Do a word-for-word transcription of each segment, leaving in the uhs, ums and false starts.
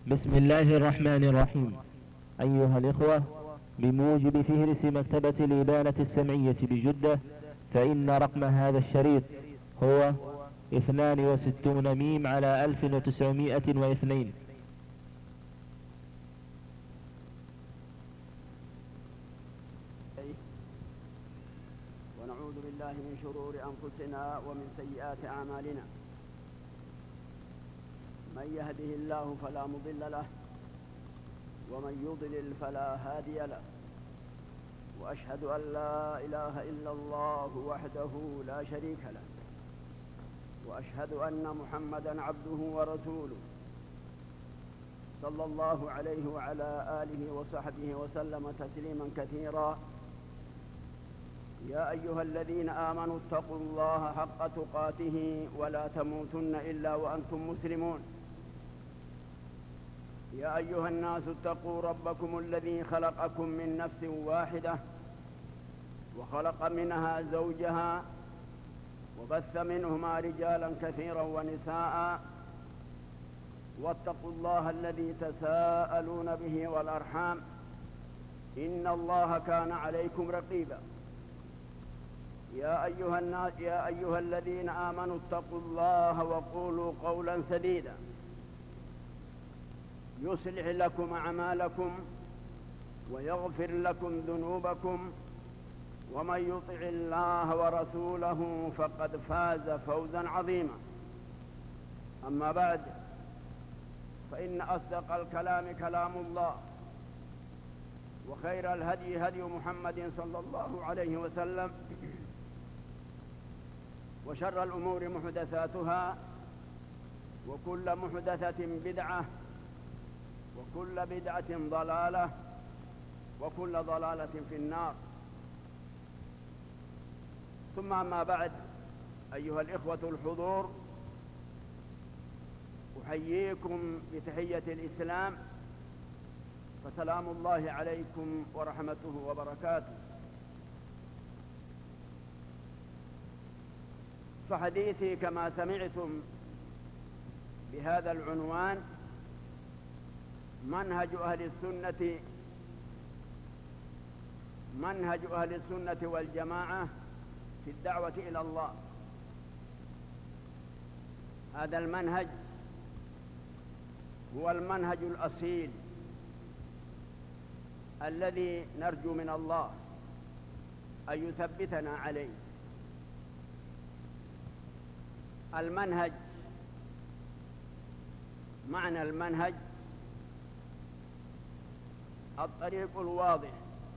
بسم الله الرحمن الرحيم. أيها الإخوة، بموجب فهرس مكتبة الإبانة السمعية بجدة، فإن رقم هذا الشريط هو اثنان وستون ميم على ألف وتسعمائة واثنين. ونعوذ بالله من شرور أنفسنا ومن سيئات أعمالنا. من يهده الله فلا مضل له، ومن يضلل فلا هادي له، وأشهد أن لا إله إلا الله وحده لا شريك له، وأشهد أن محمدًا عبده ورسوله صلى الله عليه وعلى آله وصحبه وسلم تسليمًا كثيرًا. يا أيها الذين آمنوا اتقوا الله حق تقاته ولا تموتن إلا وأنتم مسلمون. يا أيها الناس اتقوا ربكم الذي خلقكم من نفس واحدة، وخلق منها زوجها، وبث منهما رجالا كثيرا ونساء، واتقوا الله الذي تساءلون به والأرحام، إن الله كان عليكم رقيبا. يا أيها الناس يا أيها الذين آمنوا اتقوا الله وقولوا قولا سديدا يصلح لكم أعمالكم ويغفر لكم ذنوبكم، ومن يطع الله ورسوله فقد فاز فوزا عظيما. أما بعد، فإن أصدق الكلام كلام الله، وخير الهدي هدي محمد صلى الله عليه وسلم، وشر الأمور محدثاتها، وكل محدثة بدعة، وكل بدعة ضلالة، وكل ضلالة في النار. ثم أما بعد، أيها الإخوة الحضور، أحييكم بتحية الإسلام، فسلام الله عليكم ورحمته وبركاته. فحديثي كما سمعتم بهذا العنوان: منهج أهل السنة منهج أهل السنة والجماعة في الدعوة إلى الله. هذا المنهج هو المنهج الأصيل الذي نرجو من الله أن يثبتنا عليه. المنهج، معنى المنهج الطريق الواضح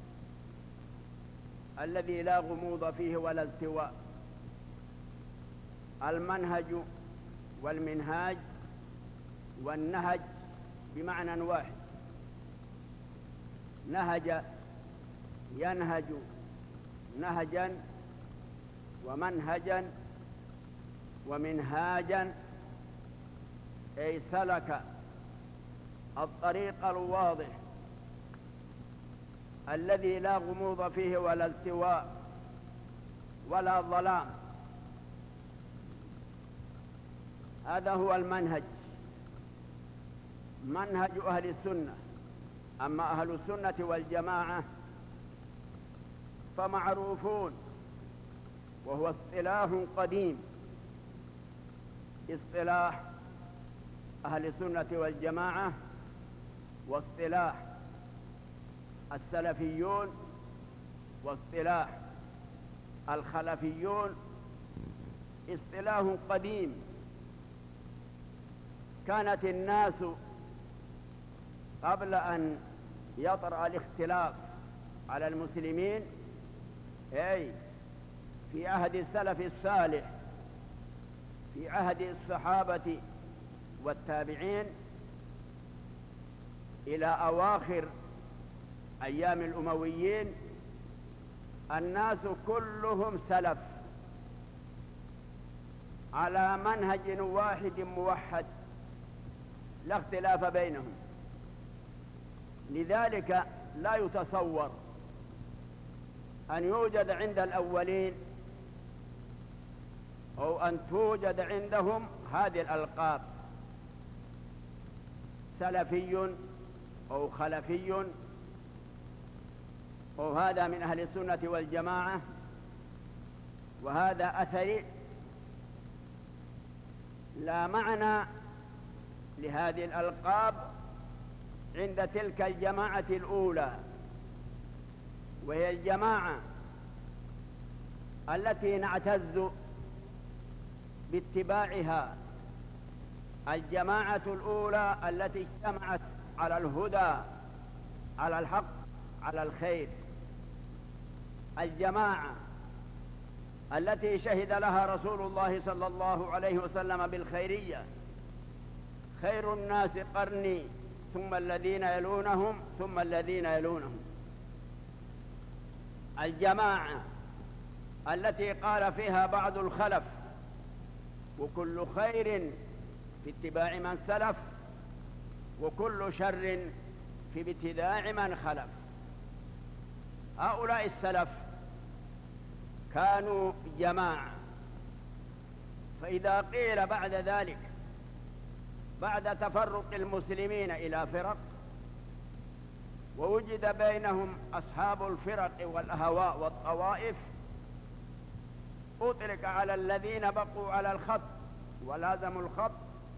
الذي لا غموض فيه ولا التواء. المنهج والمنهاج والنهج بمعنى واحد. نهج ينهج نهجا، ومنهجا ومنهاجا، أي سلك الطريق الواضح الذي لا غموض فيه ولا التواء ولا ظلام. هذا هو المنهج، منهج أهل السنة. أما أهل السنة والجماعة فمعروفون، وهو اصطلاح قديم. اصطلاح أهل السنة والجماعة واصطلاح السلفيون واصطلاح الخلفيون اصطلاح قديم. كانت الناس قبل أن يطرأ الاختلاف على المسلمين، أي في عهد السلف الصالح، في عهد الصحابة والتابعين إلى أواخر أيام الأمويين، الناس كلهم سلف على منهج واحد موحد، لا اختلاف بينهم. لذلك لا يتصور أن يوجد عند الأولين أو أن توجد عندهم هذه الألقاب سلفي أو خلفي أو هذا من أهل السنة والجماعة وهذا أثري، لا معنى لهذه الألقاب عند تلك الجماعة الأولى، وهي الجماعة التي نعتز باتباعها، الجماعة الأولى التي اجتمعت على الهدى، على الحق، على الخير، الجماعة التي شهد لها رسول الله صلى الله عليه وسلم بالخيرية: خير الناس قرني ثم الذين يلونهم ثم الذين يلونهم. الجماعة التي قال فيها بعض الخلف: وكل خير في اتباع من سلف وكل شر في ابتداع من خلف. هؤلاء السلف كانوا جماعة، فإذا قيل بعد ذلك بعد تفرق المسلمين إلى فرق ووجد بينهم أصحاب الفرق والأهواء والطوائف، أطلق على الذين بقوا على الخط ولازموا الخط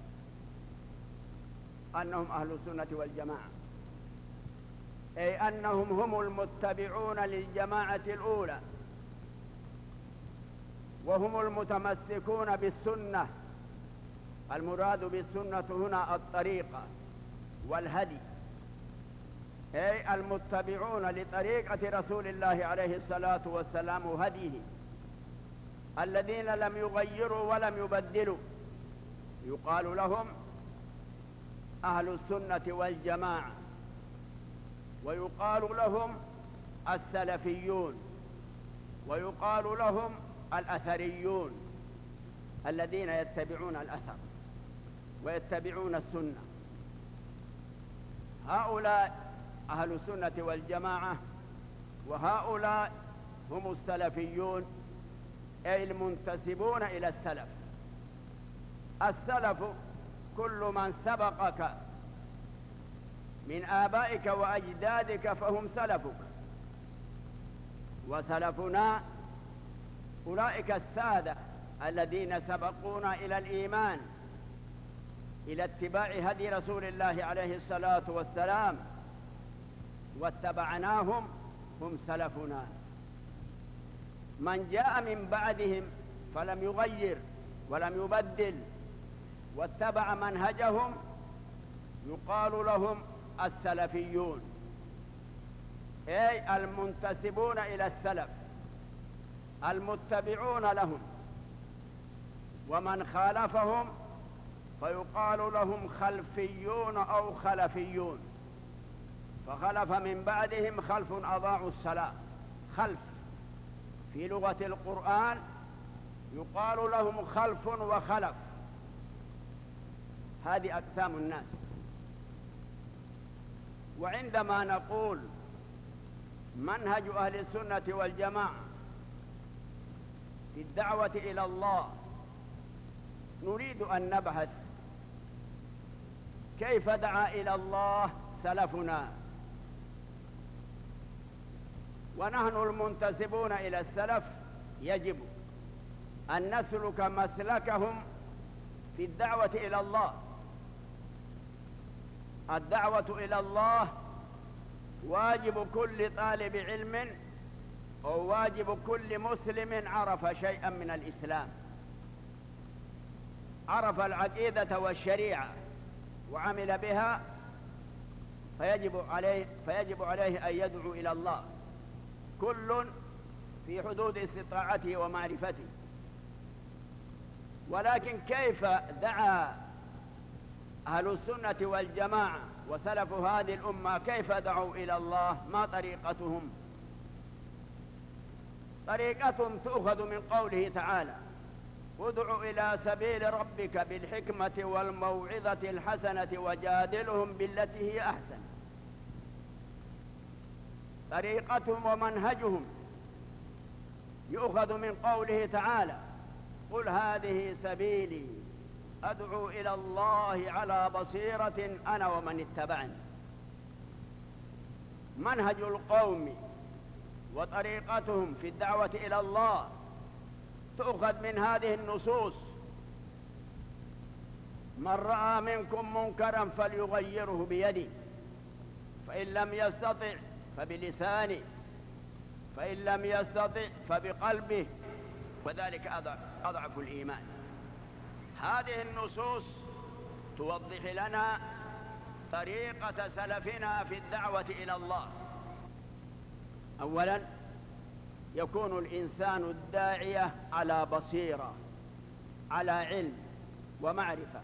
أنهم أهل السنة والجماعة، أي أنهم هم المتبعون للجماعة الأولى، وهم المتمسكون بالسنة. المراد بالسنة هنا الطريقة والهدي، أي المتبعون لطريقة رسول الله عليه الصلاة والسلام وهديه، الذين لم يغيروا ولم يبدلوا، يقال لهم أهل السنة والجماعة، ويقال لهم السلفيون، ويقال لهم الأثريون، الذين يتبعون الأثر ويتبعون السنة. هؤلاء أهل السنة والجماعة، وهؤلاء هم السلفيون، أي المنتسبون إلى السلف. السلف كل من سبقك من آبائك وأجدادك فهم سلفك، وسلفنا أولئك السادة الذين سبقونا إلى الإيمان، إلى اتباع هدي رسول الله عليه الصلاة والسلام واتبعناهم، هم سلفنا. من جاء من بعدهم فلم يغير ولم يبدل واتبع منهجهم يقال لهم السلفيون، أي المنتسبون إلى السلف المتبعون لهم. ومن خالفهم فيقال لهم خلفيون أو خلفيون، فخلف من بعدهم خلف أضاعوا الصلاة. خلف في لغة القرآن يقال لهم خلف وخلف، هذه أقسام الناس. وعندما نقول منهج أهل السنة والجماعة في الدعوة إلى الله، نريد أن نبحث كيف دعا إلى الله سلفنا، ونحن المنتسبون إلى السلف يجب أن نسلك مسلكهم في الدعوة إلى الله. الدعوة إلى الله واجب كل طالب علم أو واجب كل مسلم عرف شيئا من الإسلام، عرف العقيدة والشريعة وعمل بها، فيجب عليه, فيجب عليه أن يدعو إلى الله، كل في حدود استطاعته ومعرفته. ولكن كيف دعا أهل السنة والجماعة وسلف هذه الأمة، كيف دعوا إلى الله؟ ما طريقتهم؟ طريقتهم تؤخذ من قوله تعالى: ادع إلى سبيل ربك بالحكمة والموعظة الحسنة وجادلهم بالتي هي أحسن. طريقتهم ومنهجهم يؤخذ من قوله تعالى: قل هذه سبيلي أدعو إلى الله على بصيرة أنا ومن اتبعني. منهج القوم وطريقتهم في الدعوة إلى الله تؤخذ من هذه النصوص: من رأى منكم منكرا فليغيره بيده، فإن لم يستطع فبلسانه، فإن لم يستطع فبقلبه، وذلك أضعف الإيمان. هذه النصوص توضح لنا طريقة سلفنا في الدعوة إلى الله. أولا، يكون الإنسان الداعية على بصيرة، على علم ومعرفة،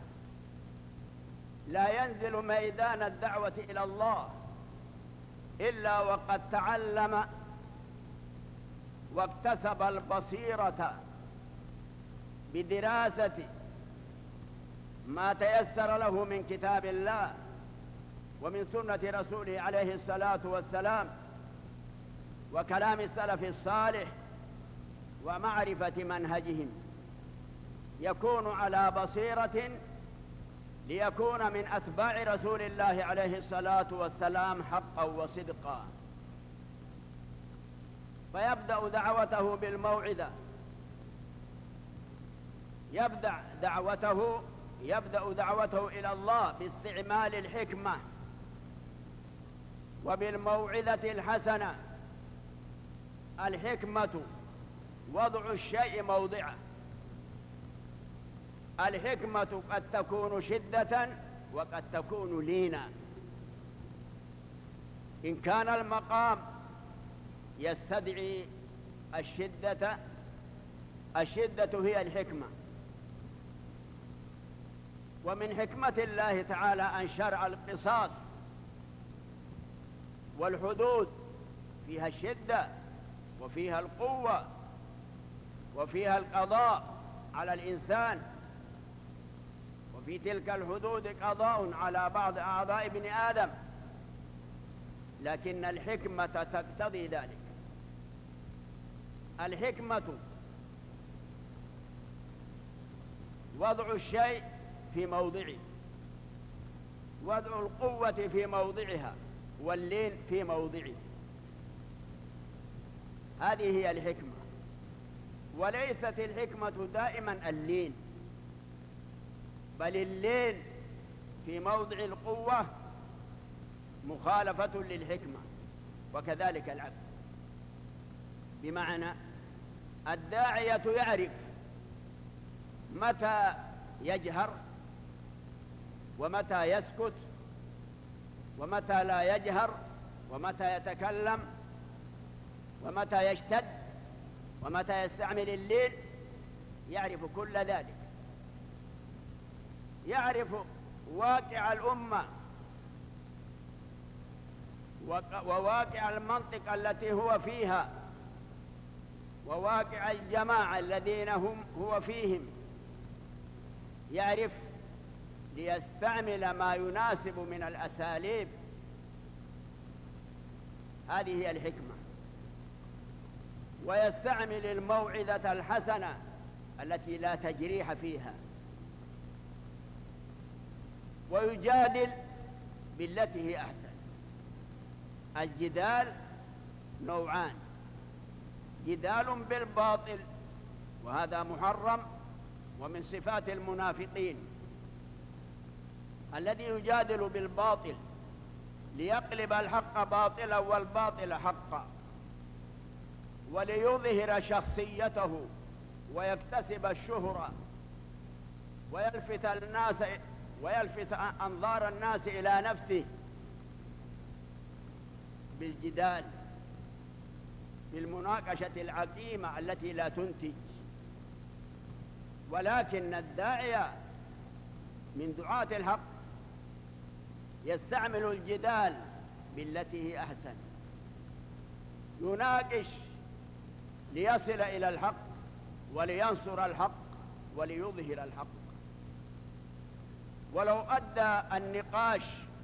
لا ينزل ميدان الدعوة إلى الله إلا وقد تعلم واكتسب البصيرة بدراسة ما تيسر له من كتاب الله ومن سنة رسوله عليه الصلاة والسلام وكلام السلف الصالح ومعرفة منهجهم. يكون على بصيرة ليكون من أتباع رسول الله عليه الصلاة والسلام حقا وصدقا، فيبدأ دعوته بالموعظة، يبدأ دعوته يبدأ دعوته إلى الله باستعمال الحكمة وبالموعظة الحسنة. الحكمة وضع الشيء موضعه. الحكمة قد تكون شدة وقد تكون لينا. إن كان المقام يستدعي الشدة، الشدة هي الحكمة. ومن حكمة الله تعالى أن شرع القصاص والحدود فيها الشدة وفيها القوة وفيها القضاء على الإنسان، وفي تلك الحدود قضاء على بعض أعضاء ابن آدم، لكن الحكمة تقتضي ذلك. الحكمة وضع الشيء في موضعه، وضع القوة في موضعها واللين في موضعه. هذه هي الحكمة. وليست الحكمة دائما اللين، بل اللين في موضع القوة مخالفة للحكمة، وكذلك العكس. بمعنى الداعية يعرف متى يجهر ومتى يسكت ومتى لا يجهر ومتى يتكلم ومتى يشتد ومتى يستعمل الليل. يعرف كل ذلك، يعرف واقع الأمة وواقع المنطقة التي هو فيها وواقع الجماعة الذين هم هو فيهم. يعرف ليستعمل ما يناسب من الأساليب. هذه هي الحكمة. ويستعمل الموعظة الحسنة التي لا تجريح فيها، ويجادل بالتي هي أحسن. الجدال نوعان: جدال بالباطل، وهذا محرم ومن صفات المنافقين، الذي يجادل بالباطل ليقلب الحق باطلا والباطل حقا، وليظهر شخصيته ويكتسب الشهرة ويلفت الناس ويلفت أنظار الناس إلى نفسه بالجدال، بالمناقشة العقيمة التي لا تنتج. ولكن الداعية من دعاة الحق يستعمل الجدال بالتي هي أحسن، يناقش ليصل إلى الحق ولينصر الحق وليظهر الحق. ولو أدى النقاش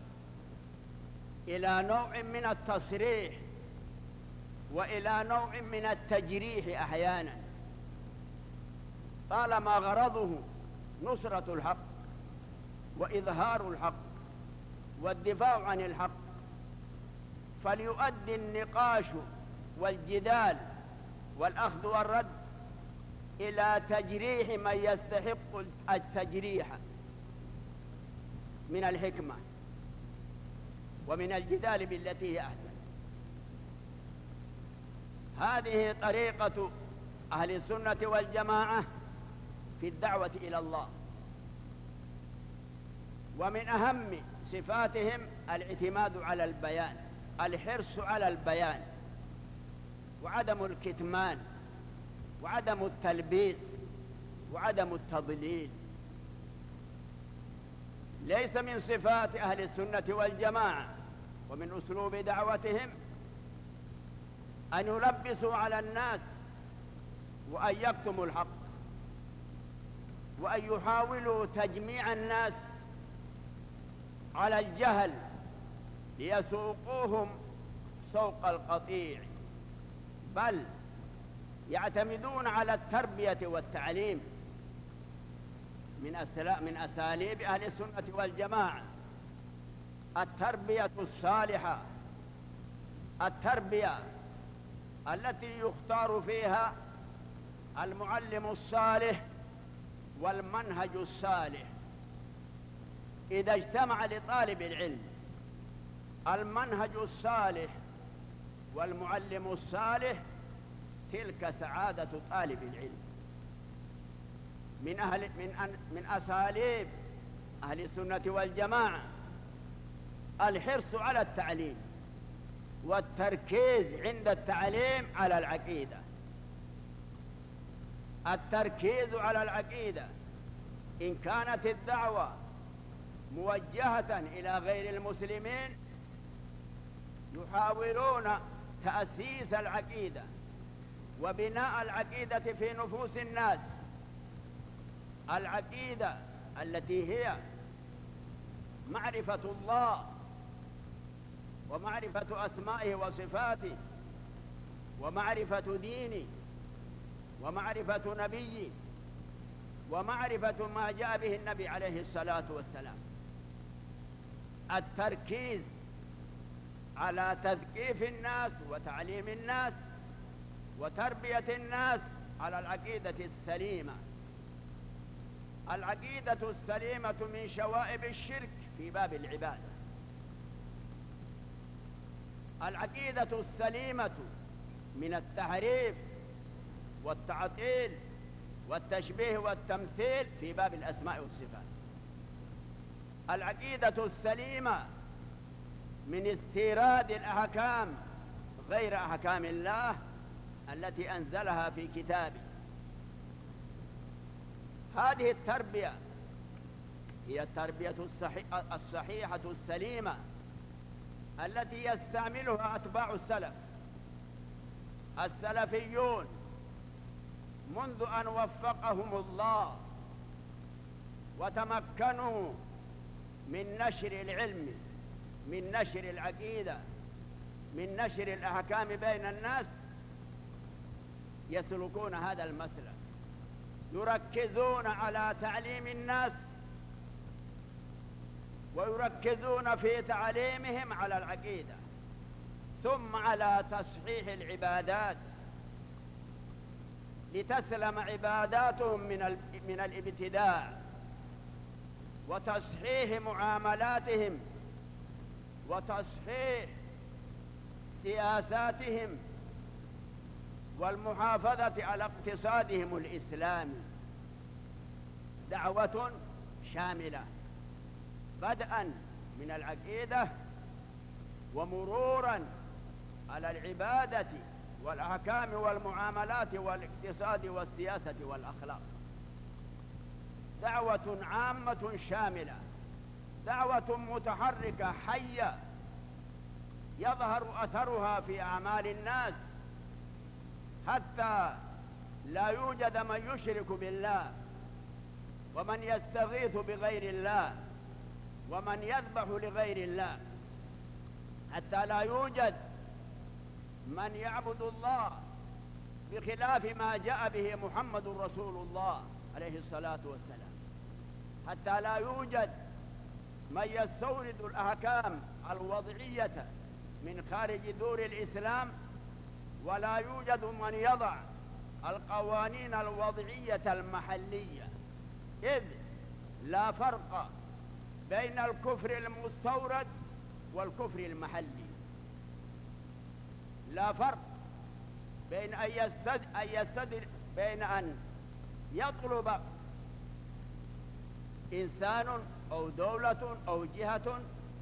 إلى نوع من التصريح وإلى نوع من التجريح أحيانا، طالما غرضه نصرة الحق وإظهار الحق والدفاع عن الحق، فليؤدي النقاش والجدال والأخذ والرد إلى تجريح من يستحق التجريح من الحكمة ومن الجدال بالتي هي أحسن. هذه طريقة أهل السنة والجماعة في الدعوة إلى الله، ومن أهم صفاتهم الاعتماد على البيان، الحرص على البيان وعدم الكتمان وعدم التلبيس وعدم التضليل. ليس من صفات أهل السنة والجماعة ومن أسلوب دعوتهم أن يلبسوا على الناس وأن يكتموا الحق وأن يحاولوا تجميع الناس على الجهل ليسوقوهم سوق القطيع، بل يعتمدون على التربية والتعليم. من أساليب أهل السنة والجماعة التربية الصالحة، التربية التي يختار فيها المعلم الصالح والمنهج الصالح. إذا اجتمع لطالب العلم المنهج الصالح والمعلم الصالح تلك سعادة طالب العلم. من أهل من أن من أساليب أهل السنة والجماعة الحرص على التعليم والتركيز عند التعليم على العقيدة. التركيز على العقيدة إن كانت الدعوة موجهة إلى غير المسلمين يحاولون تأسيس العقيدة وبناء العقيدة في نفوس الناس، العقيدة التي هي معرفة الله ومعرفة أسمائه وصفاته ومعرفة دينه ومعرفة نبيه ومعرفة ما جاء به النبي عليه الصلاة والسلام. التركيز على تثقيف الناس وتعليم الناس وتربية الناس على العقيدة السليمة. العقيدة السليمة من شوائب الشرك في باب العبادة. العقيدة السليمة من التحريف والتعطيل والتشبيه والتمثيل في باب الأسماء والصفات. العقيدة السليمة من استيراد الأحكام غير أحكام الله التي أنزلها في كتابه. هذه التربية هي التربية الصحيحة السليمة التي يستعملها أتباع السلف. السلفيون منذ أن وفقهم الله وتمكنوا من نشر العلم، من نشر العقيدة، من نشر الأحكام بين الناس، يسلكون هذا المسلك، يركزون على تعليم الناس ويركزون في تعليمهم على العقيدة، ثم على تصحيح العبادات لتسلم عباداتهم من من الابتداع، وتصحيح معاملاتهم وتصحيح سياساتهم والمحافظة على اقتصادهم الإسلامي. دعوة شاملة بدءا من العقيدة ومرورا على العبادة والأحكام والمعاملات والاقتصاد والسياسة والأخلاق. دعوة عامة شاملة، دعوة متحركة حية يظهر أثرها في أعمال الناس، حتى لا يوجد من يشرك بالله ومن يستغيث بغير الله ومن يذبح لغير الله، حتى لا يوجد من يعبد الله بخلاف ما جاء به محمد رسول الله عليه الصلاة والسلام. حتى لا يوجد من يستورد الأحكام الوضعية من خارج دور الإسلام، ولا يوجد من يضع القوانين الوضعية المحلية، إذ لا فرق بين الكفر المستورد والكفر المحلي. لا فرق بين أن يستد... أن يستد... بين أن يطلب إنسان أو دولة أو جهة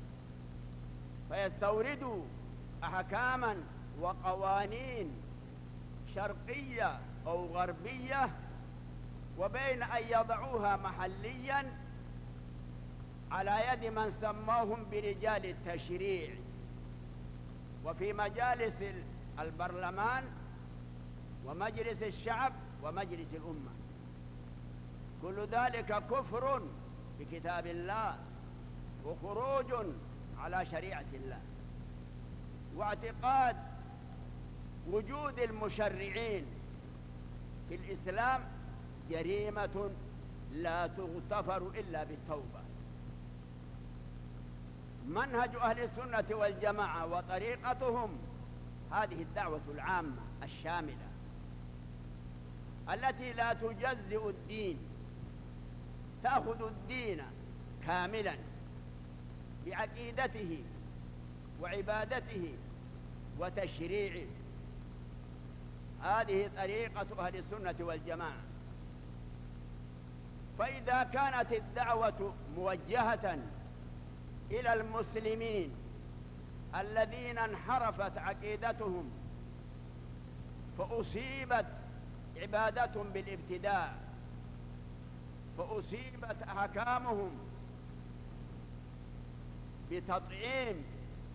فيستوردوا أحكاما وقوانين شرقية أو غربية، وبين أن يضعوها محليا على يد من سماهم برجال التشريع وفي مجالس البرلمان ومجلس الشعب ومجلس الأمة. كل ذلك كفر بكتاب الله وخروج على شريعة الله، واعتقاد وجود المشرعين في الإسلام جريمة لا تغتفر إلا بالتوبة. منهج أهل السنة والجماعة وطريقتهم هذه الدعوة العامة الشاملة التي لا تجزئ الدين، تأخذ الدين كاملا بعقيدته وعبادته وتشريعه. هذه طريقة أهل السنة والجماعة. فإذا كانت الدعوة موجهة إلى المسلمين الذين انحرفت عقيدتهم فأصيبت عبادتهم بالابتداع، فأصيبت أحكامهم بتطعيم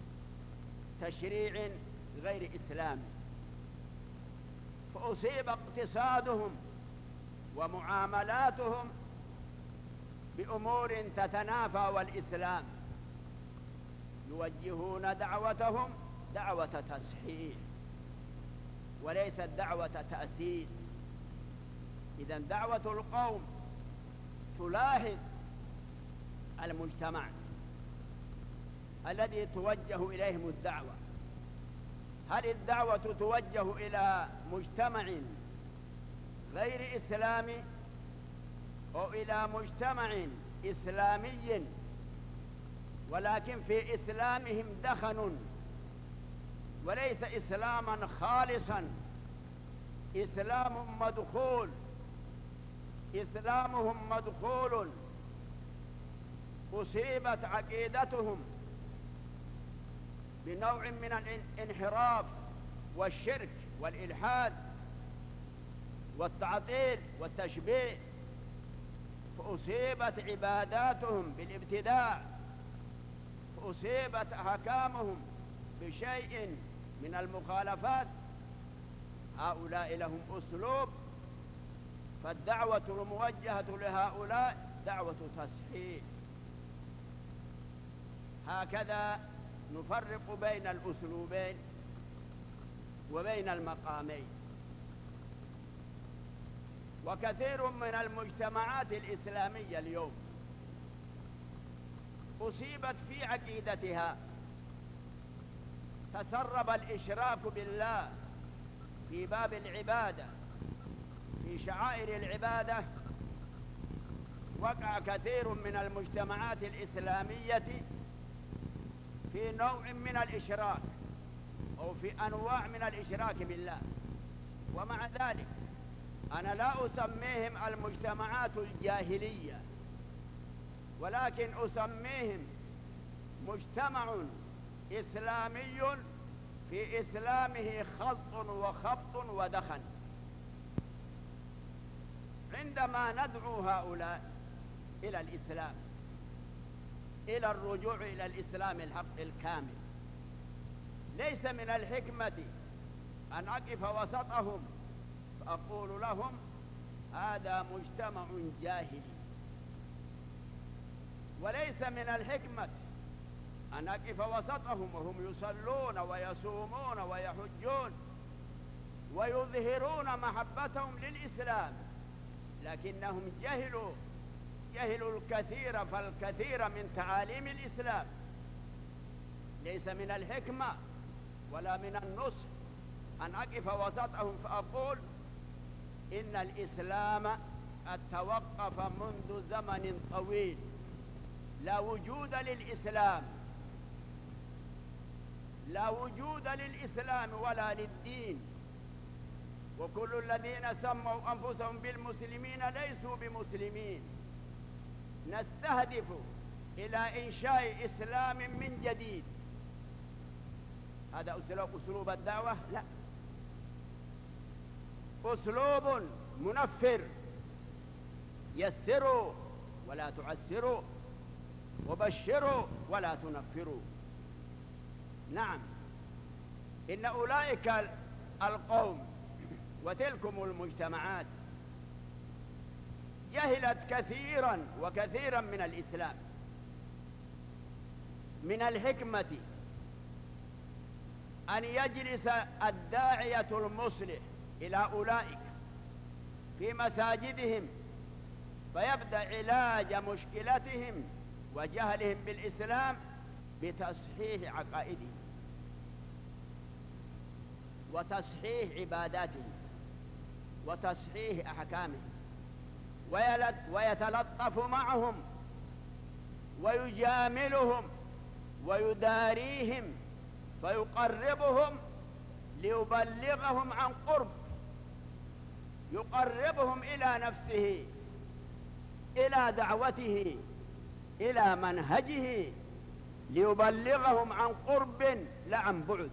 تشريع غير إسلامي، فأصيب اقتصادهم ومعاملاتهم بأمور تتنافى والإسلام، يوجهون دعوتهم دعوة تصحيح وليست دعوة تأسيس. إذن دعوة القوم تلاحظ المجتمع الذي توجه إليهم الدعوة. هل الدعوة توجه إلى مجتمع غير إسلامي أو إلى مجتمع إسلامي ولكن في إسلامهم دخن وليس إسلاما خالصا، إسلام مدخول، إسلامهم مدخول، أصيبت عقيدتهم بنوع من الانحراف والشرك والإلحاد والتعطيل والتشبيه، فأصيبت عباداتهم بالابتداع، فأصيبت أحكامهم بشيء من المخالفات. هؤلاء لهم أسلوب، فالدعوة الموجهة لهؤلاء دعوة تصحيح. هكذا نفرق بين الأسلوبين وبين المقامين. وكثير من المجتمعات الإسلامية اليوم أصيبت في عقيدتها، تسرب الإشراك بالله في باب العبادة، في شعائر العبادة. وقع كثير من المجتمعات الإسلامية في نوع من الإشراك أو في أنواع من الإشراك بالله. ومع ذلك أنا لا أسميهم المجتمعات الجاهلية، ولكن أسميهم مجتمع إسلامي في إسلامه خلط وخبط ودخن. عندما ندعو هؤلاء إلى الإسلام، إلى الرجوع إلى الإسلام الحق الكامل، ليس من الحكمة أن أقف وسطهم فأقول لهم هذا مجتمع جاهلي، وليس من الحكمة أن أقف وسطهم وهم يصلون ويصومون ويحجون ويظهرون محبتهم للإسلام، لكنهم جهلوا جهلوا الكثير فالكثير من تعاليم الإسلام. ليس من الحكمة ولا من النصح أن أقف وسطهم فأقول إن الإسلام قد توقف منذ زمن طويل، لا وجود للإسلام، لا وجود للإسلام ولا للدين، وكل الذين سموا أنفسهم بالمسلمين ليسوا بمسلمين. نستهدف إلى إنشاء إسلام من جديد. هذا أسلوب الدعوة؟ لا، أسلوب منفر. يسروا ولا تعسروا، وبشروا ولا تنفروا. نعم، إن أولئك القوم وتلكم المجتمعات جهلت كثيرا وكثيرا من الإسلام. من الحكمة أن يجلس الداعية المصلح إلى أولئك في مساجدهم فيبدأ علاج مشكلتهم وجهلهم بالإسلام بتصحيح عقائدهم وتصحيح عباداتهم وتصحيح أحكامهم، ويتلطف معهم ويجاملهم ويداريهم فيقربهم ليبلغهم عن قرب، يقربهم إلى نفسه، إلى دعوته، إلى منهجه، ليبلغهم عن قرب لا عن بعد.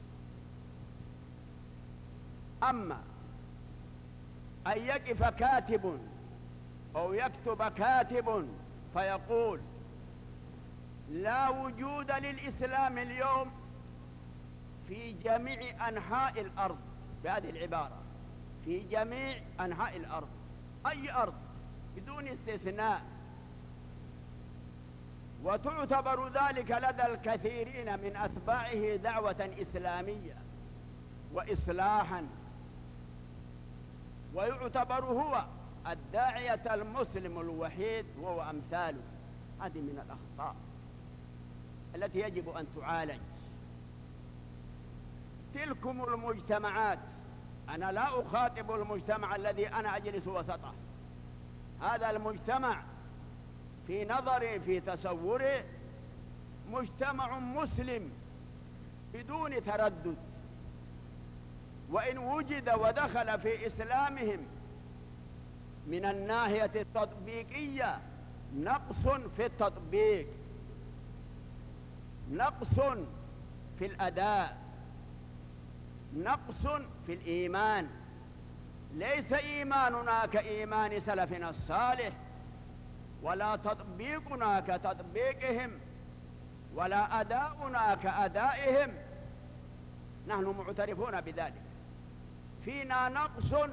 أما أن يقف كاتب أو يكتب كاتب فيقول لا وجود للإسلام اليوم في جميع أنحاء الأرض، بهذه العبارة، في جميع أنحاء الأرض، أي أرض بدون استثناء، وتعتبر ذلك لدى الكثيرين من أتباعه دعوة إسلامية وإصلاحا، ويعتبر هو الداعية المسلم الوحيد وهو أمثاله. هذه من الأخطاء التي يجب أن تعالج. تلكم المجتمعات، أنا لا أخاطب المجتمع الذي أنا أجلس وسطه، هذا المجتمع في نظري في تصوري مجتمع مسلم بدون تردد، وإن وجد ودخل في إسلامهم من الناحية التطبيقية نقص في التطبيق، نقص في الأداء، نقص في الإيمان، ليس إيماننا كإيمان سلفنا الصالح، ولا تطبيقنا كتطبيقهم، ولا أداؤنا كأدائهم. نحن معترفون بذلك. فينا نقص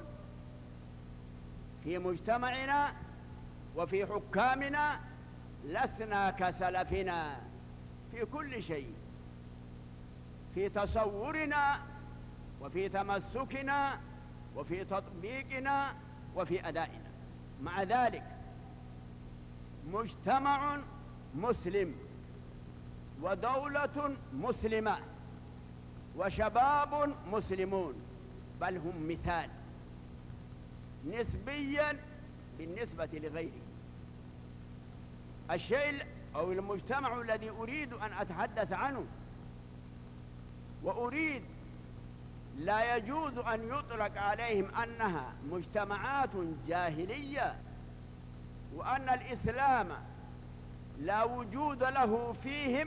في مجتمعنا وفي حكامنا، لسنا كسلفنا في كل شيء، في تصورنا وفي تمسكنا وفي تطبيقنا وفي أدائنا. مع ذلك مجتمع مسلم ودولة مسلمة وشباب مسلمون، بل هم مثال نسبيا بالنسبة لغيره. الشيء أو المجتمع الذي أريد أن أتحدث عنه وأريد لا يجوز أن يطلق عليهم أنها مجتمعات جاهلية، وأن الإسلام لا وجود له فيهم،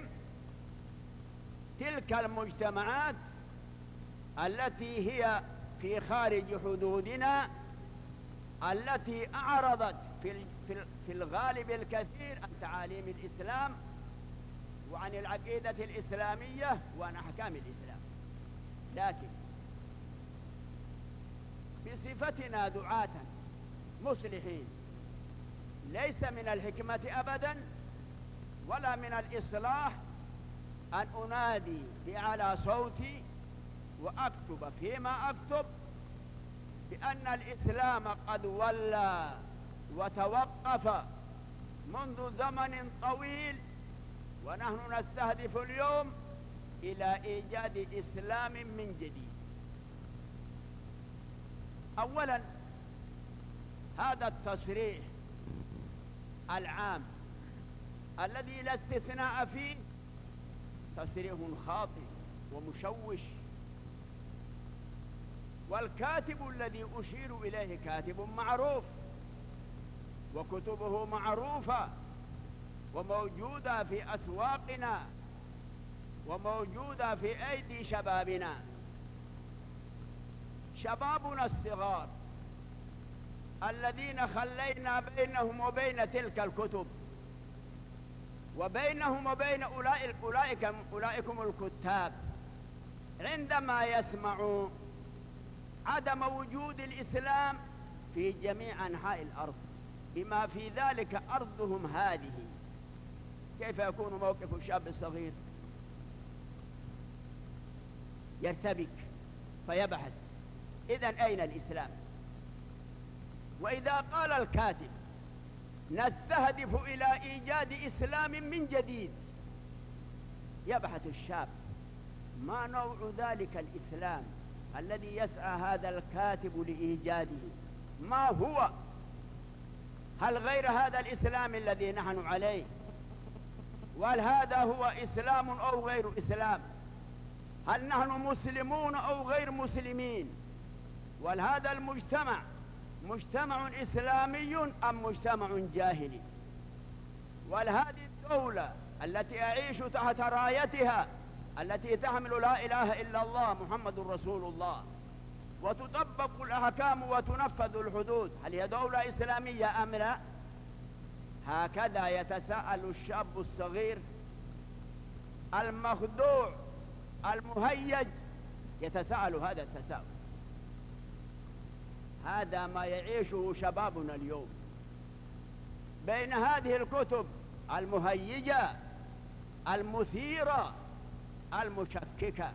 تلك المجتمعات التي هي في خارج حدودنا، التي أعرضت في الغالب الكثير عن تعاليم الإسلام وعن العقيدة الإسلامية وعن أحكام الإسلام. لكن بصفتنا دعاة مصلحين ليس من الحكمة أبدا ولا من الإصلاح أن أنادي بأعلى صوتي وأكتب فيما أكتب بأن الإسلام قد ولى وتوقف منذ زمن طويل، ونحن نستهدف اليوم إلى إيجاد إسلام من جديد. أولا، هذا التصريح العام الذي لا استثناء فيه تصريح خاطئ ومشوش، والكاتب الذي أشير إليه كاتب معروف، وكتبه معروفة وموجودة في أسواقنا وموجودة في أيدي شبابنا، شبابنا الصغار الذين خلينا بينهم وبين تلك الكتب وبينهم وبين أولئك أولئك أولئكم الكتاب، عندما يسمعوا عدم وجود الإسلام في جميع أنحاء الأرض بما في ذلك أرضهم هذه، كيف يكون موقف الشاب الصغير؟ يرتبك فيبحث، إذن أين الإسلام؟ وإذا قال الكاتب نستهدف إلى إيجاد إسلام من جديد، يبحث الشاب ما نوع ذلك الإسلام الذي يسعى هذا الكاتب لإيجاده؟ ما هو؟ هل غير هذا الإسلام الذي نحن عليه؟ وهل هذا هو إسلام أو غير إسلام؟ هل نحن مسلمون أو غير مسلمين؟ وهل هذا المجتمع مجتمع إسلامي أم مجتمع جاهلي؟ وهل هذه الدولة التي أعيش تحت رايتها التي تحمل لا إله إلا الله محمد رسول الله وتطبق الأحكام وتنفذ الحدود، هل هي دولة إسلامية أم لا؟ هكذا يتساءل الشاب الصغير المخدوع المهيج، يتساءل هذا التساؤل. هذا ما يعيشه شبابنا اليوم بين هذه الكتب المهيجة المثيرة المشككة.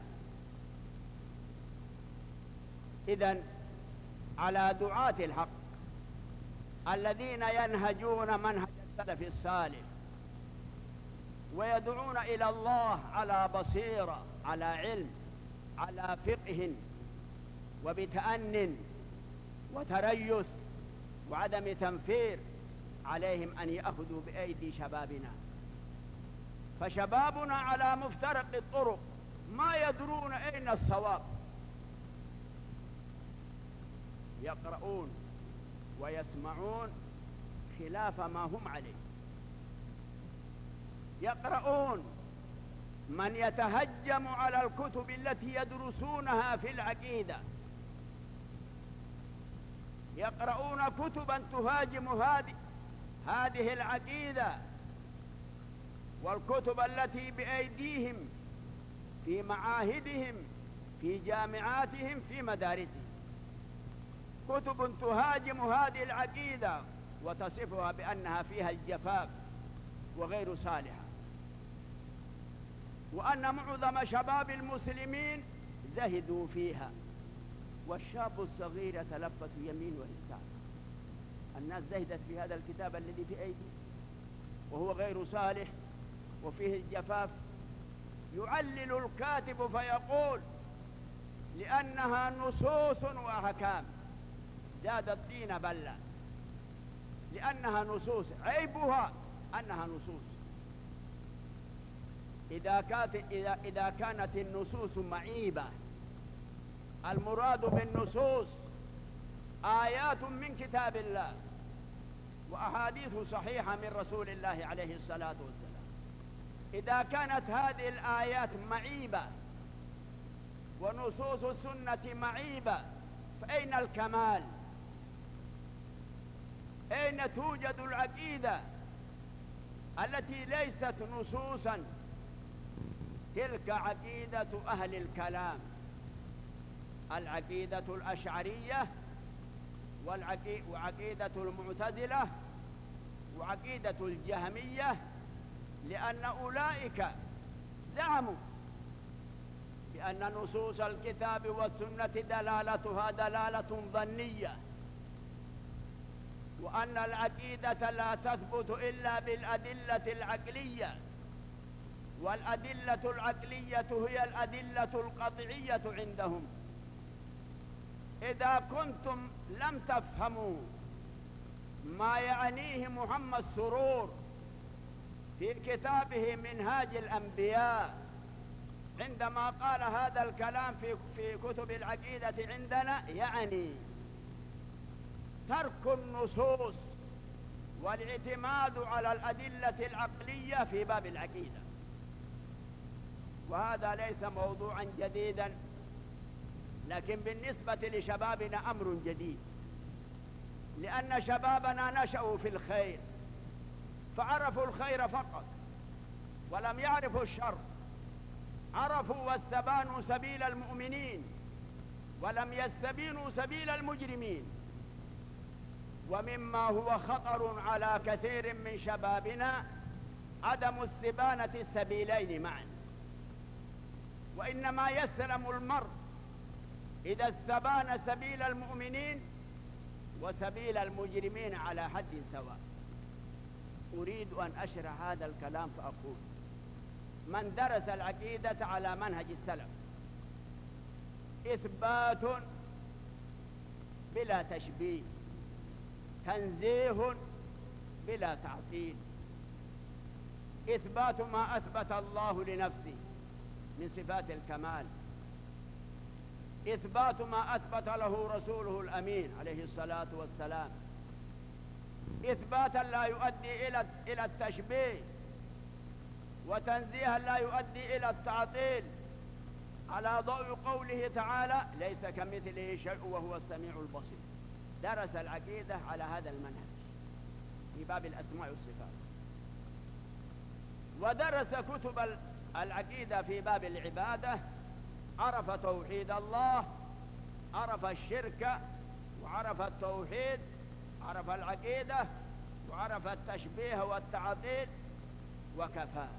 إذن على دعاة الحق الذين ينهجون منهج السلف الصالح ويدعون إلى الله على بصيرة، على علم، على فقه، وبتأن وتريث وعدم تنفير، عليهم أن يأخذوا بأيدي شبابنا. فشبابنا على مفترق الطرق ما يدرون أين الصواب، يقرؤون ويسمعون خلاف ما هم عليه، يقرؤون من يتهجم على الكتب التي يدرسونها في العقيدة، يقرؤون كتبا تهاجم هذه هذه العقيدة والكتب التي بأيديهم في معاهدهم في جامعاتهم في مدارسهم، كتب تهاجم هذه العقيدة وتصفها بأنها فيها الجفاف وغير صالحة، وأن معظم شباب المسلمين زهدوا فيها، والشاب الصغير يتلفت يمين ويسار. الناس زهدت في هذا الكتاب الذي في أيدي وهو غير صالح وفيه الجفاف. يعلل الكاتب فيقول لأنها نصوص وأحكام، زاد الطين بلة، لأنها نصوص، عيبها أنها نصوص. إذا كانت, إذا, إذا كانت النصوص معيبة، المراد بالنصوص آيات من كتاب الله وأحاديث صحيحة من رسول الله عليه الصلاة والسلام، إذا كانت هذه الآيات معيبة ونصوص السنة معيبة، فأين الكمال؟ أين توجد العقيدة التي ليست نصوصا؟ تلك عقيدة أهل الكلام، العقيدة الأشعرية وعقيدة المعتزلة وعقيدة الجهمية، لأن أولئك زعموا بأن نصوص الكتاب والسنة دلالتها دلالة ظنية، وأن العقيدة لا تثبت إلا بالأدلة العقلية، والأدلة العقلية هي الأدلة القطعية عندهم. إذا كنتم لم تفهموا ما يعنيه محمد سرور في كتابه منهاج الأنبياء عندما قال هذا الكلام في في كتب العقيدة عندنا، يعني ترك النصوص والاعتماد على الأدلة العقلية في باب العقيدة. وهذا ليس موضوعا جديدا، لكن بالنسبة لشبابنا أمر جديد، لأن شبابنا نشأوا في الخير فعرفوا الخير فقط ولم يعرفوا الشر، عرفوا واستبانوا سبيل المؤمنين ولم يستبينوا سبيل المجرمين. ومما هو خطر على كثير من شبابنا عدم استبانة السبيلين معا، وإنما يسلم المرء إذا استبان سبيل المؤمنين وسبيل المجرمين على حد سواء. أريد أن أشرح هذا الكلام فأقول: من درس العقيدة على منهج السلف إثبات بلا تشبيه، تنزيه بلا تعطيل، إثبات ما أثبت الله لنفسه من صفات الكمال، إثبات ما أثبت له رسوله الأمين عليه الصلاة والسلام، إثباتا لا يؤدي إلى إلى التشبيه، وتنزيها لا يؤدي إلى التعطيل، على ضوء قوله تعالى: ليس كمثله شيء وهو السميع البصير. درس العقيدة على هذا المنهج في باب الأسماء والصفات، ودرس كتب العقيدة في باب العبادة، عرف توحيد الله، عرف الشرك، وعرف التوحيد، عرف العقيدة، وعرف التشبيه والتعطيل، وكفى.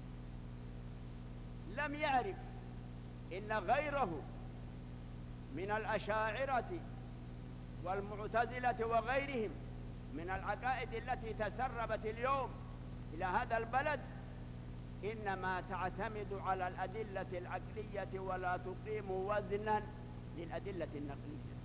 لم يعرف إن غيره من الأشاعرة والمعتزلة وغيرهم من العقائد التي تسربت اليوم إلى هذا البلد إنما تعتمد على الأدلة العقلية ولا تقيم وزنا للأدلة النقلية.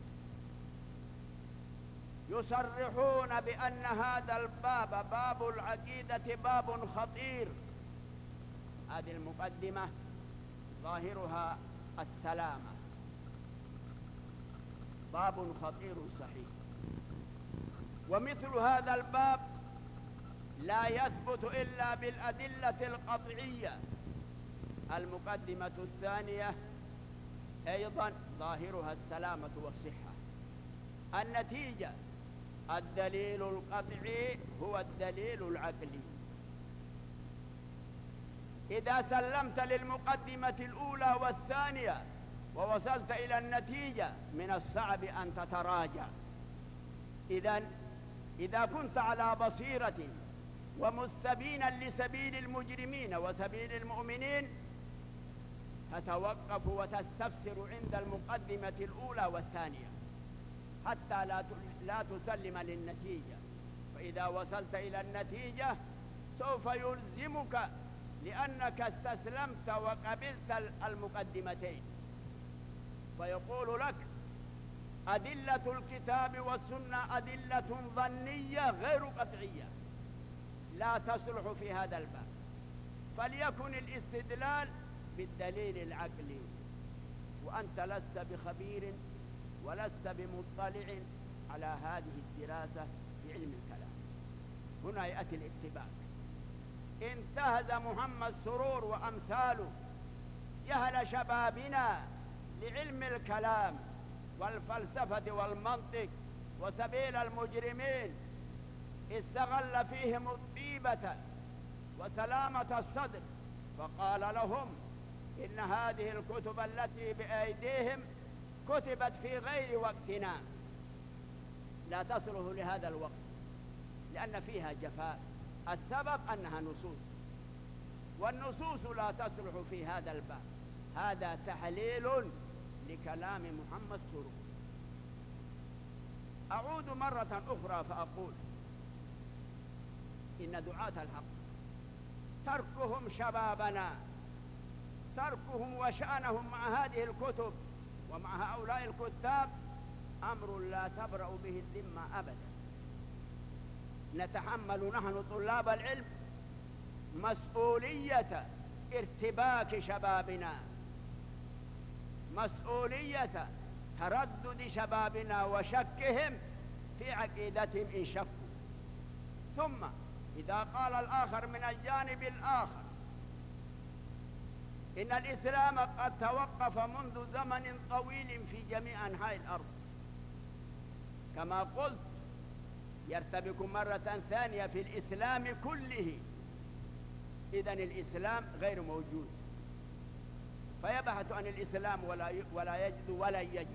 يصرحون بأن هذا الباب، باب العقيدة، باب خطير. هذه المقدمة ظاهرها السلامة، باب خطير صحيح. ومثل هذا الباب لا يثبت إلا بالأدلة القطعية. المقدمة الثانية أيضا ظاهرها السلامة والصحة. النتيجة: الدليل القطعي هو الدليل العقلي. إذا سلمت للمقدمة الأولى والثانية ووصلت إلى النتيجة من الصعب أن تتراجع. إذن إذا كنت على بصيرة ومستبينا لسبيل المجرمين وسبيل المؤمنين تتوقف وتستفسر عند المقدمة الأولى والثانية حتى لا لا تسلم للنتيجة. فإذا وصلت إلى النتيجة سوف يلزمك، لأنك استسلمت وقبلت المقدمتين، فيقول لك: أدلة الكتاب والسنة أدلة ظنية غير قطعية لا تصلح في هذا الباب، فليكن الاستدلال بالدليل العقلي. وأنت لست بخبير ولست بمطلع على هذه الدراسة في علم الكلام. هنا يأتي الاشتباك. انتهز محمد سرور وأمثاله جهل شبابنا لعلم الكلام والفلسفة والمنطق وسبيل المجرمين، استغل فيهم الطيبة وسلامة الصدر، فقال لهم: إن هذه الكتب التي بأيديهم كتبت في غير وقتنا، لا تصلح لهذا الوقت لأن فيها جفاء. السبب أنها نصوص، والنصوص لا تصلح في هذا الباب. هذا تحليل لكلام محمد سرور. أعود مرة أخرى فأقول إن دعاة الحق تركهم شبابنا، تركهم وشأنهم مع هذه الكتب ومع هؤلاء الكتاب أمر لا تبرأ به الذمة أبدا. نتحمل نحن طلاب العلم مسؤولية ارتباك شبابنا، مسؤولية تردد شبابنا وشكهم في عقيدتهم إن شكوا. ثم إذا قال الآخر من الجانب الآخر إن الإسلام قد توقف منذ زمن طويل في جميع أنحاء الأرض، كما قلت يرتبك مرة ثانية في الإسلام كله، إذن الإسلام غير موجود، فيبحث عن الإسلام ولا ولا يجد ولا يجد،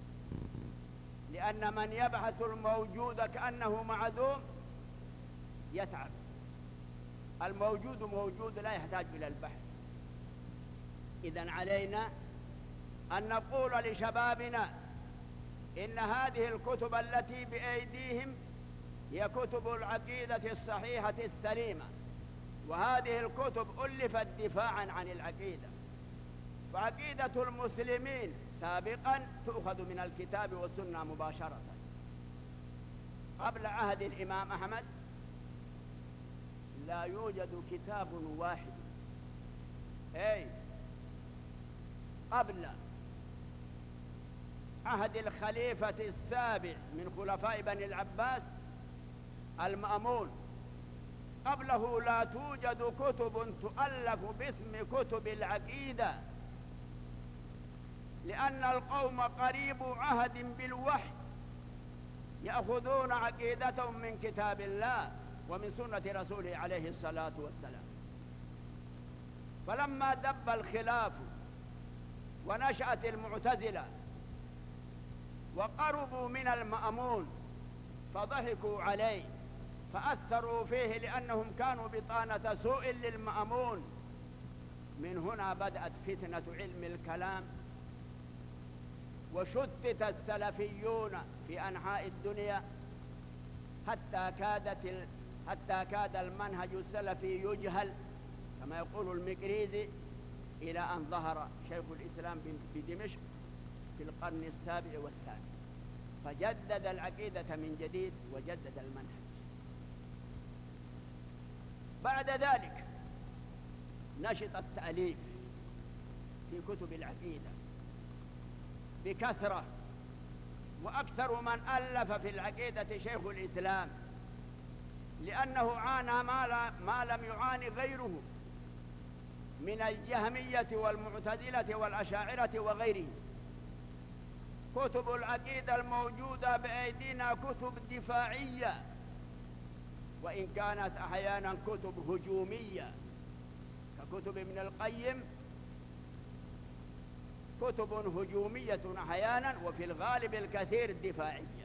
لأن من يبحث الموجود كأنه معدوم يتعب. الموجود موجود لا يحتاج إلى البحث. إذن علينا أن نقول لشبابنا إن هذه الكتب التي بأيديهم هي كتب العقيدة الصحيحة السليمة، وهذه الكتب ألفت دفاعا عن العقيدة، فعقيدة المسلمين سابقا تؤخذ من الكتاب والسنة مباشرة. قبل عهد الإمام أحمد لا يوجد كتاب واحد، أي قبل عهد الخليفة السابع من خلفاء بني العباس المأمون، قبله لا توجد كتب تؤلف باسم كتب العقيدة، لأن القوم قريب عهد بالوحي، يأخذون عقيدتهم من كتاب الله ومن سنة رسوله عليه الصلاة والسلام. فلما دب الخلاف ونشأت المعتزلة وقربوا من المأمون فضحكوا عليه فأثروا فيه لأنهم كانوا بطانة سوء للمأمون. من هنا بدأت فتنة علم الكلام، وشتت السلفيون في أنحاء الدنيا حتى كادت ال... حتى كاد المنهج السلفي يجهل كما يقول المقريزي، إلى أن ظهر شيخ الإسلام بدمشق في القرن السابع والثامن فجدد العقيدة من جديد وجدد المنهج. بعد ذلك نشط التأليف في كتب العقيدة بكثرة، وأكثر من ألف في العقيدة شيخ الإسلام، لأنه عانى ما, لا ما لم يعاني غيره من الجهمية والمعتزلة والأشاعرة وغيره. كتب العقيدة الموجودة بأيدينا كتب دفاعية، وإن كانت أحيانا كتب هجومية ككتب ابن القيم، كتب هجومية أحيانا وفي الغالب الكثير دفاعية.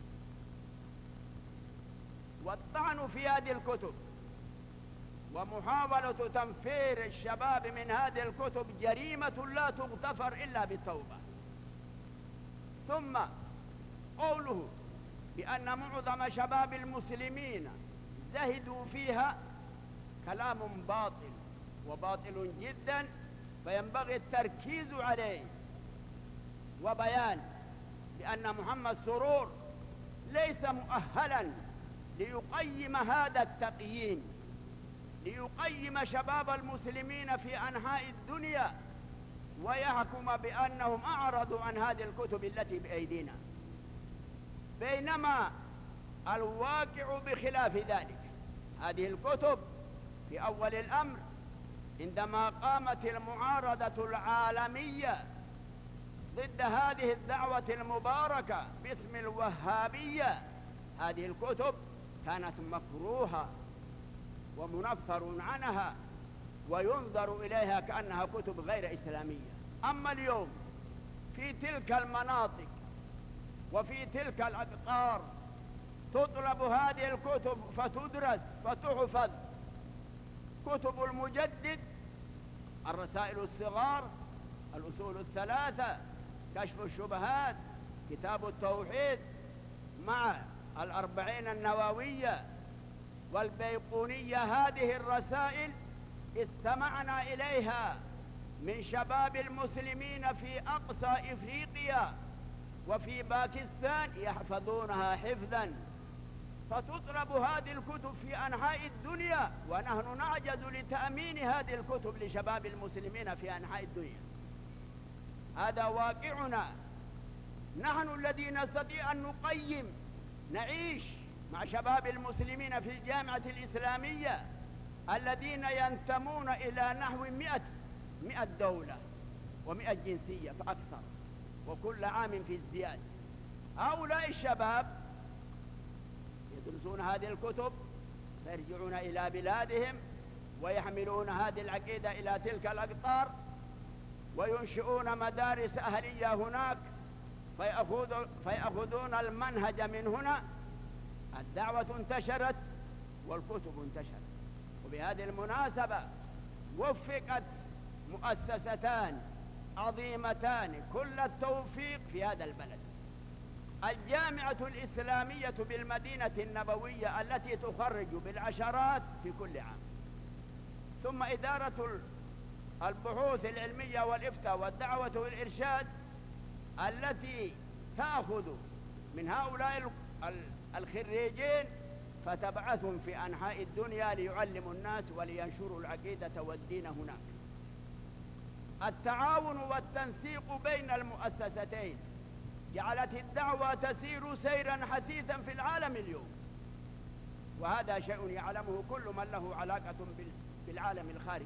والطعن في هذه الكتب ومحاولة تنفير الشباب من هذه الكتب جريمة لا تغتفر إلا بالتوبة. ثم قوله بأن معظم شباب المسلمين زهدوا فيها كلام باطل وباطل جدا، فينبغي التركيز عليه وبيان بأن محمد سرور ليس مؤهلا ليقيم هذا التقييم، ليقيم شباب المسلمين في أنحاء الدنيا ويحكم بأنهم أعرضوا عن هذه الكتب التي بأيدينا، بينما الواقع بخلاف ذلك. هذه الكتب في أول الأمر عندما قامت المعارضة العالمية ضد هذه الدعوة المباركة باسم الوهابية، هذه الكتب كانت مكروهة ومنفر عنها وينظر إليها كأنها كتب غير إسلامية. أما اليوم في تلك المناطق وفي تلك الأقطار تطلب هذه الكتب فتدرس فتحفظ، كتب المجدد، الرسائل الصغار، الأصول الثلاثة، كشف الشبهات، كتاب التوحيد، مع الأربعين النووية والبيقونية، هذه الرسائل استمعنا إليها من شباب المسلمين في أقصى إفريقيا وفي باكستان يحفظونها حفظا، فتطلب هذه الكتب في أنحاء الدنيا، ونحن نعجز لتأمين هذه الكتب لشباب المسلمين في أنحاء الدنيا. هذا واقعنا، نحن الذي نستطيع أن نقيم نعيش مع شباب المسلمين في الجامعة الإسلامية الذين ينتمون إلى نحو مئة مئة دولة ومئة جنسية فأكثر، وكل عام في ازدياد. هؤلاء الشباب يدرسون هذه الكتب فيرجعون إلى بلادهم ويحملون هذه العقيدة إلى تلك الأقطار وينشئون مدارس أهلية هناك، فيأخذون المنهج من هنا. الدعوة انتشرت والكتب انتشرت. وبهذه المناسبة وفقت مؤسستان عظيمتان كل التوفيق في هذا البلد: الجامعة الإسلامية بالمدينة النبوية التي تخرج بالعشرات في كل عام، ثم إدارة البحوث العلمية والإفتاء والدعوة والإرشاد التي تأخذ من هؤلاء الخريجين فتبعثهم في أنحاء الدنيا ليعلموا الناس ولينشروا العقيدة والدين هناك. التعاون والتنسيق بين المؤسستين جعلت الدعوة تسير سيرا حثيثا في العالم اليوم، وهذا شيء يعلمه كل من له علاقة بالعالم الخارجي.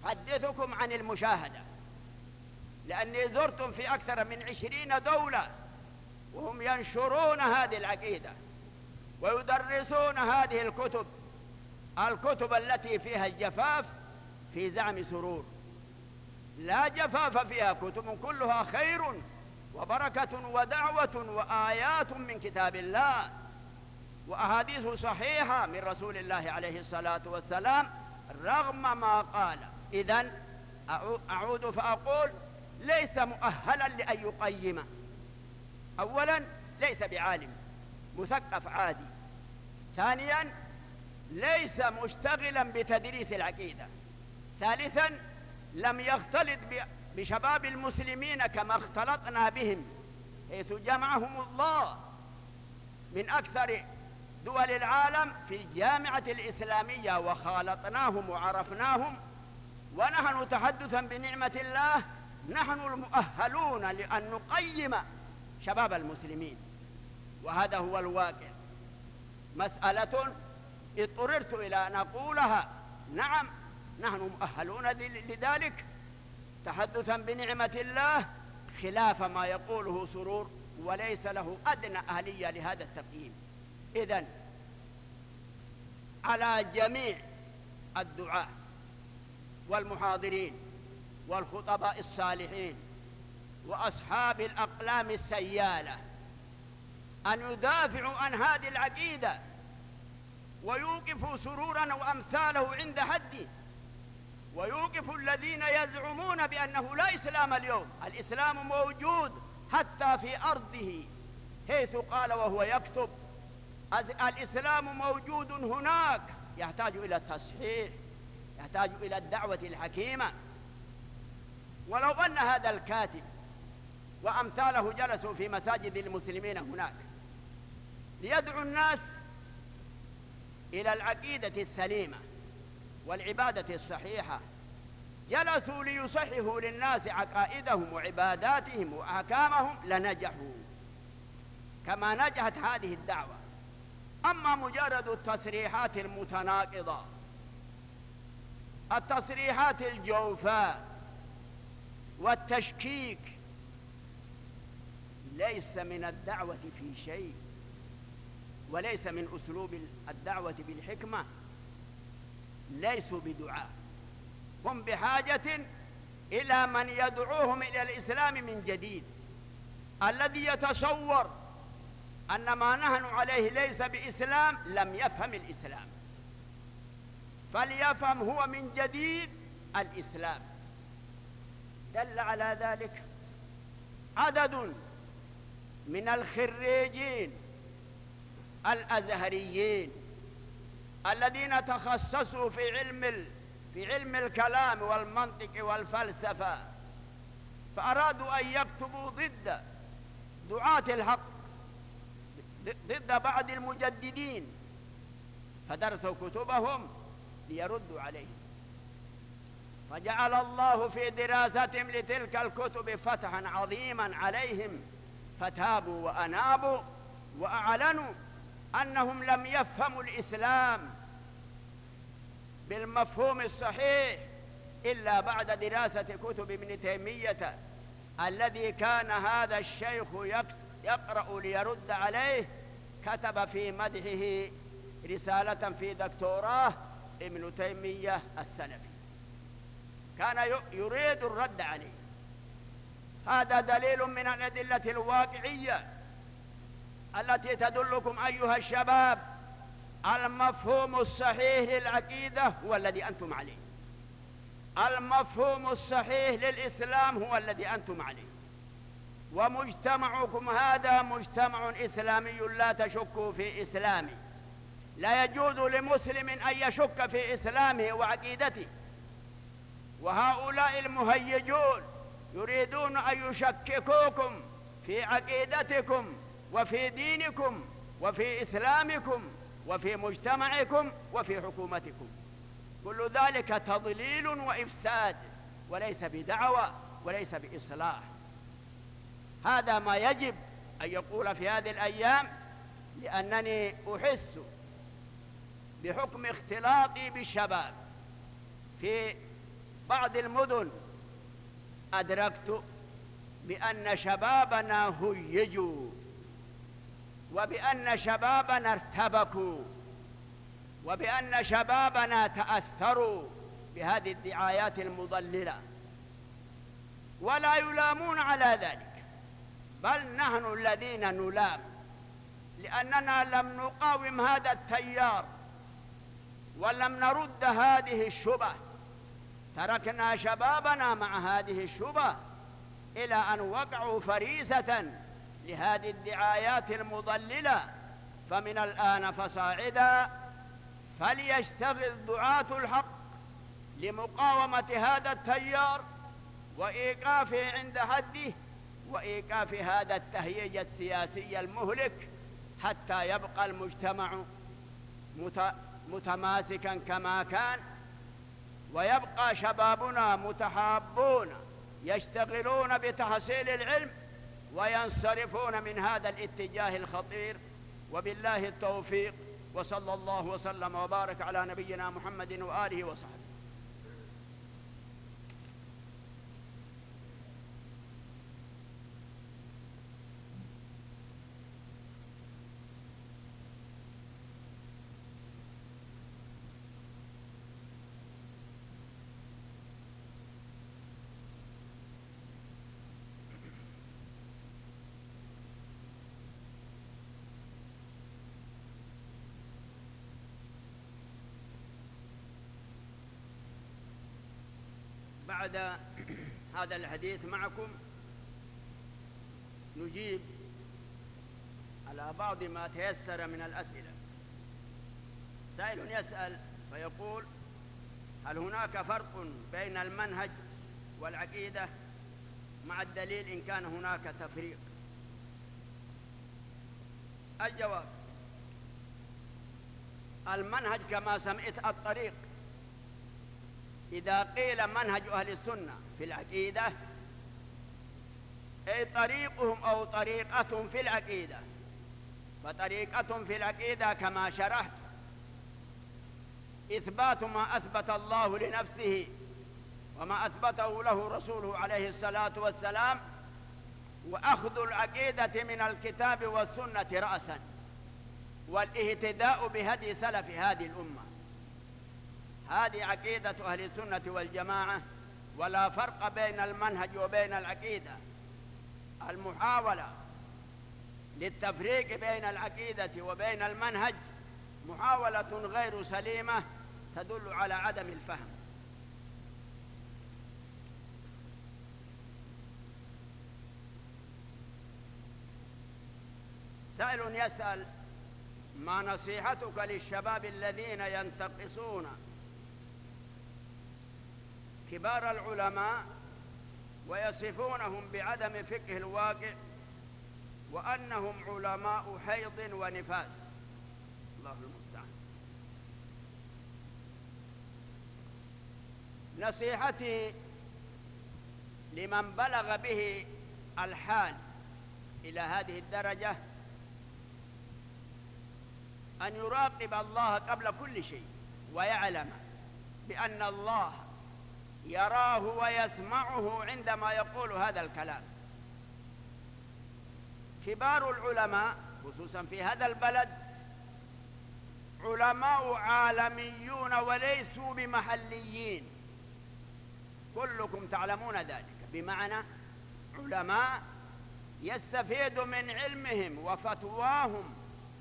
أحدثكم عن المشاهدة، لأني زرتم في أكثر من عشرين دولة وهم ينشرون هذه العقيدة ويدرسون هذه الكتب، الكتب التي فيها الجفاف في زعم سرور. لا جفاف فيها، كتب كلها خير وبركة ودعوة وآيات من كتاب الله وأحاديث صحيحة من رسول الله عليه الصلاة والسلام رغم ما قال. إذن أعود فأقول: ليس مؤهلا لأن يقيم. أولا ليس بعالم مثقف عادي. ثانيا ليس مشتغلا بتدريس العقيدة. ثالثا لم يختلط بشباب المسلمين كما اختلطنا بهم، حيث جمعهم الله من أكثر دول العالم في الجامعة الإسلامية وخالطناهم وعرفناهم، ونحن تحدثا بنعمة الله نحن المؤهلون لأن نقيم شباب المسلمين، وهذا هو الواقع. مسألة اضطررت إلى أن أقولها، نعم نحن مؤهلون لذلك تحدثا بنعمة الله، خلاف ما يقوله سرور وليس له أدنى أهلية لهذا التقييم. إذن على جميع الدعاة والمحاضرين والخطباء الصالحين وأصحاب الأقلام السيالة أن يدافعوا عن هذه العقيدة ويوقفوا سرورا وأمثاله عند حده، ويوقفوا الذين يزعمون بأنه لا إسلام اليوم. الإسلام موجود حتى في أرضه، حيث قال وهو يكتب: الإسلام موجود هناك، يحتاج إلى التصحيح، يحتاج إلى الدعوة الحكيمة. ولو أن هذا الكاتب وأمثاله جلسوا في مساجد المسلمين هناك ليدعو الناس إلى العقيدة السليمة والعبادة الصحيحة، جلسوا ليصححوا للناس عقائدهم وعباداتهم وأحكامهم، لنجحوا كما نجحت هذه الدعوة. أما مجرد التصريحات المتناقضة، التصريحات الجوفاء والتشكيك، ليس من الدعوة في شيء، وليس من أسلوب الدعوة بالحكمة. ليسوا بدعاء، هم بحاجة إلى من يدعوهم إلى الإسلام من جديد. الذي يتصور أن ما نحن عليه ليس بإسلام لم يفهم الإسلام، فليفهم هو من جديد الإسلام. دل على ذلك عدد من الخريجين الأزهريين الذين تخصصوا في علم في علم الكلام والمنطق والفلسفة، فأرادوا أن يكتبوا ضد دعاة الحق، ضد بعض المجددين، فدرسوا كتبهم ليردوا عليهم، فجعل الله في دراستهم لتلك الكتب فتحا عظيما عليهم، فتابوا وأنابوا وأعلنوا أنهم لم يفهموا الإسلام بالمفهوم الصحيح إلا بعد دراسة كتب ابن تيمية، الذي كان هذا الشيخ يقرأ ليرد عليه. كتب في مدحه رسالة في دكتوراه ابن تيمية السلفي، كان يريد الرد عليه. هذا دليل من الأدلة الواقعية التي تدلكم أيها الشباب المفهوم الصحيح للعقيدة هو الذي أنتم عليه، المفهوم الصحيح للإسلام هو الذي أنتم عليه، ومجتمعكم هذا مجتمع إسلامي لا تشكوا في إسلامه. لا يجوز لمسلم أن يشك في إسلامه وعقيدته، وهؤلاء المهيجون يريدون أن يشككوكم في عقيدتكم وفي دينكم وفي إسلامكم وفي مجتمعكم وفي حكومتكم. كل ذلك تضليل وإفساد، وليس بدعوة وليس بإصلاح. هذا ما يجب أن يقول في هذه الأيام، لأنني أحس بحكم اختلاطي بالشباب في بعض المدن أدركت بأن شبابنا هيجوا، وبأن شبابنا ارتبكوا، وبأن شبابنا تأثروا بهذه الدعايات المضللة، ولا يلامون على ذلك، بل نحن الذين نلام، لأننا لم نقاوم هذا التيار ولم نرد هذه الشبه. تركنا شبابنا مع هذه الشبه إلى أن وقعوا فريسة لهذه الدعايات المضللة. فمن الآن فصاعدا فليشتغل دعاة الحق لمقاومة هذا التيار وإيقافه عند حده، وإيقاف هذا التهييج السياسي المهلك، حتى يبقى المجتمع متماسكا كما كان، ويبقى شبابنا متحابون يشتغلون بتحصيل العلم وينصرفون من هذا الاتجاه الخطير. وبالله التوفيق، وصلى الله وسلم وبارك على نبينا محمد وآله وصحبه. بعد هذا الحديث معكم نجيب على بعض ما تيسر من الأسئلة. سائل يسأل فيقول: هل هناك فرق بين المنهج والعقيدة مع الدليل إن كان هناك تفريق؟ الجواب: المنهج كما سمعت الطريق. إذا قيل منهج أهل السنة في العقيدة أي طريقهم أو طريقتهم في العقيدة، فطريقتهم في العقيدة كما شرحت إثبات ما أثبت الله لنفسه وما أثبته له رسوله عليه الصلاة والسلام، وأخذ العقيدة من الكتاب والسنة رأسا، والاهتداء بهدي سلف هذه الأمة. هذه عقيدة أهل السنة والجماعة، ولا فرق بين المنهج وبين العقيدة. المحاولة للتفريق بين العقيدة وبين المنهج محاولة غير سليمة تدل على عدم الفهم. سائل يسأل: ما نصيحتك للشباب الذين ينتقصون كبار العلماء ويصفونهم بعدم فقه الواقع وأنهم علماء حيض ونفاس؟ الله المستعان. نصيحتي لمن بلغ به الحال إلى هذه الدرجة أن يراقب الله قبل كل شيء، ويعلم بأن الله يراه ويسمعه عندما يقول هذا الكلام. كبار العلماء خصوصا في هذا البلد علماء عالميون وليسوا بمحليين، كلكم تعلمون ذلك، بمعنى علماء يستفيد من علمهم وفتواهم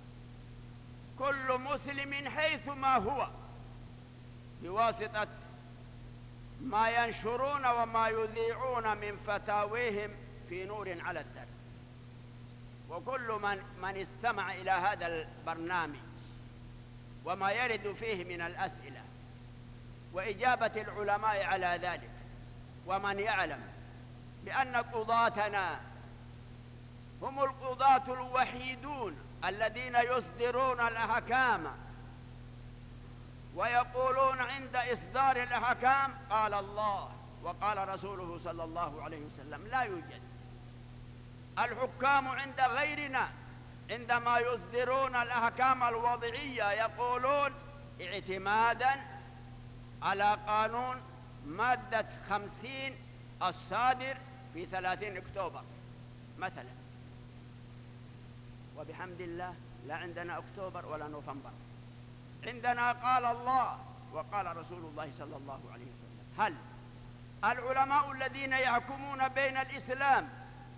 كل مسلم حيث ما هو بواسطة ما ينشرون وما يذيعون من فتاويهم في نور على الدرب. وكل من, من استمع إلى هذا البرنامج وما يرد فيه من الأسئلة وإجابة العلماء على ذلك، ومن يعلم بأن قضاتنا هم القضاة الوحيدون الذين يصدرون الأحكام ويقولون عند إصدار الأحكام قال الله وقال رسوله صلى الله عليه وسلم. لا يوجد الحكام عند غيرنا عندما يصدرون الأحكام الوضعية يقولون اعتمادا على قانون مادة خمسين الصادر في ثلاثين أكتوبر مثلا، وبحمد الله لا عندنا أكتوبر ولا نوفمبر، عندنا قال الله وقال رسول الله صلى الله عليه وسلم. هل العلماء الذين يحكمون بين الإسلام،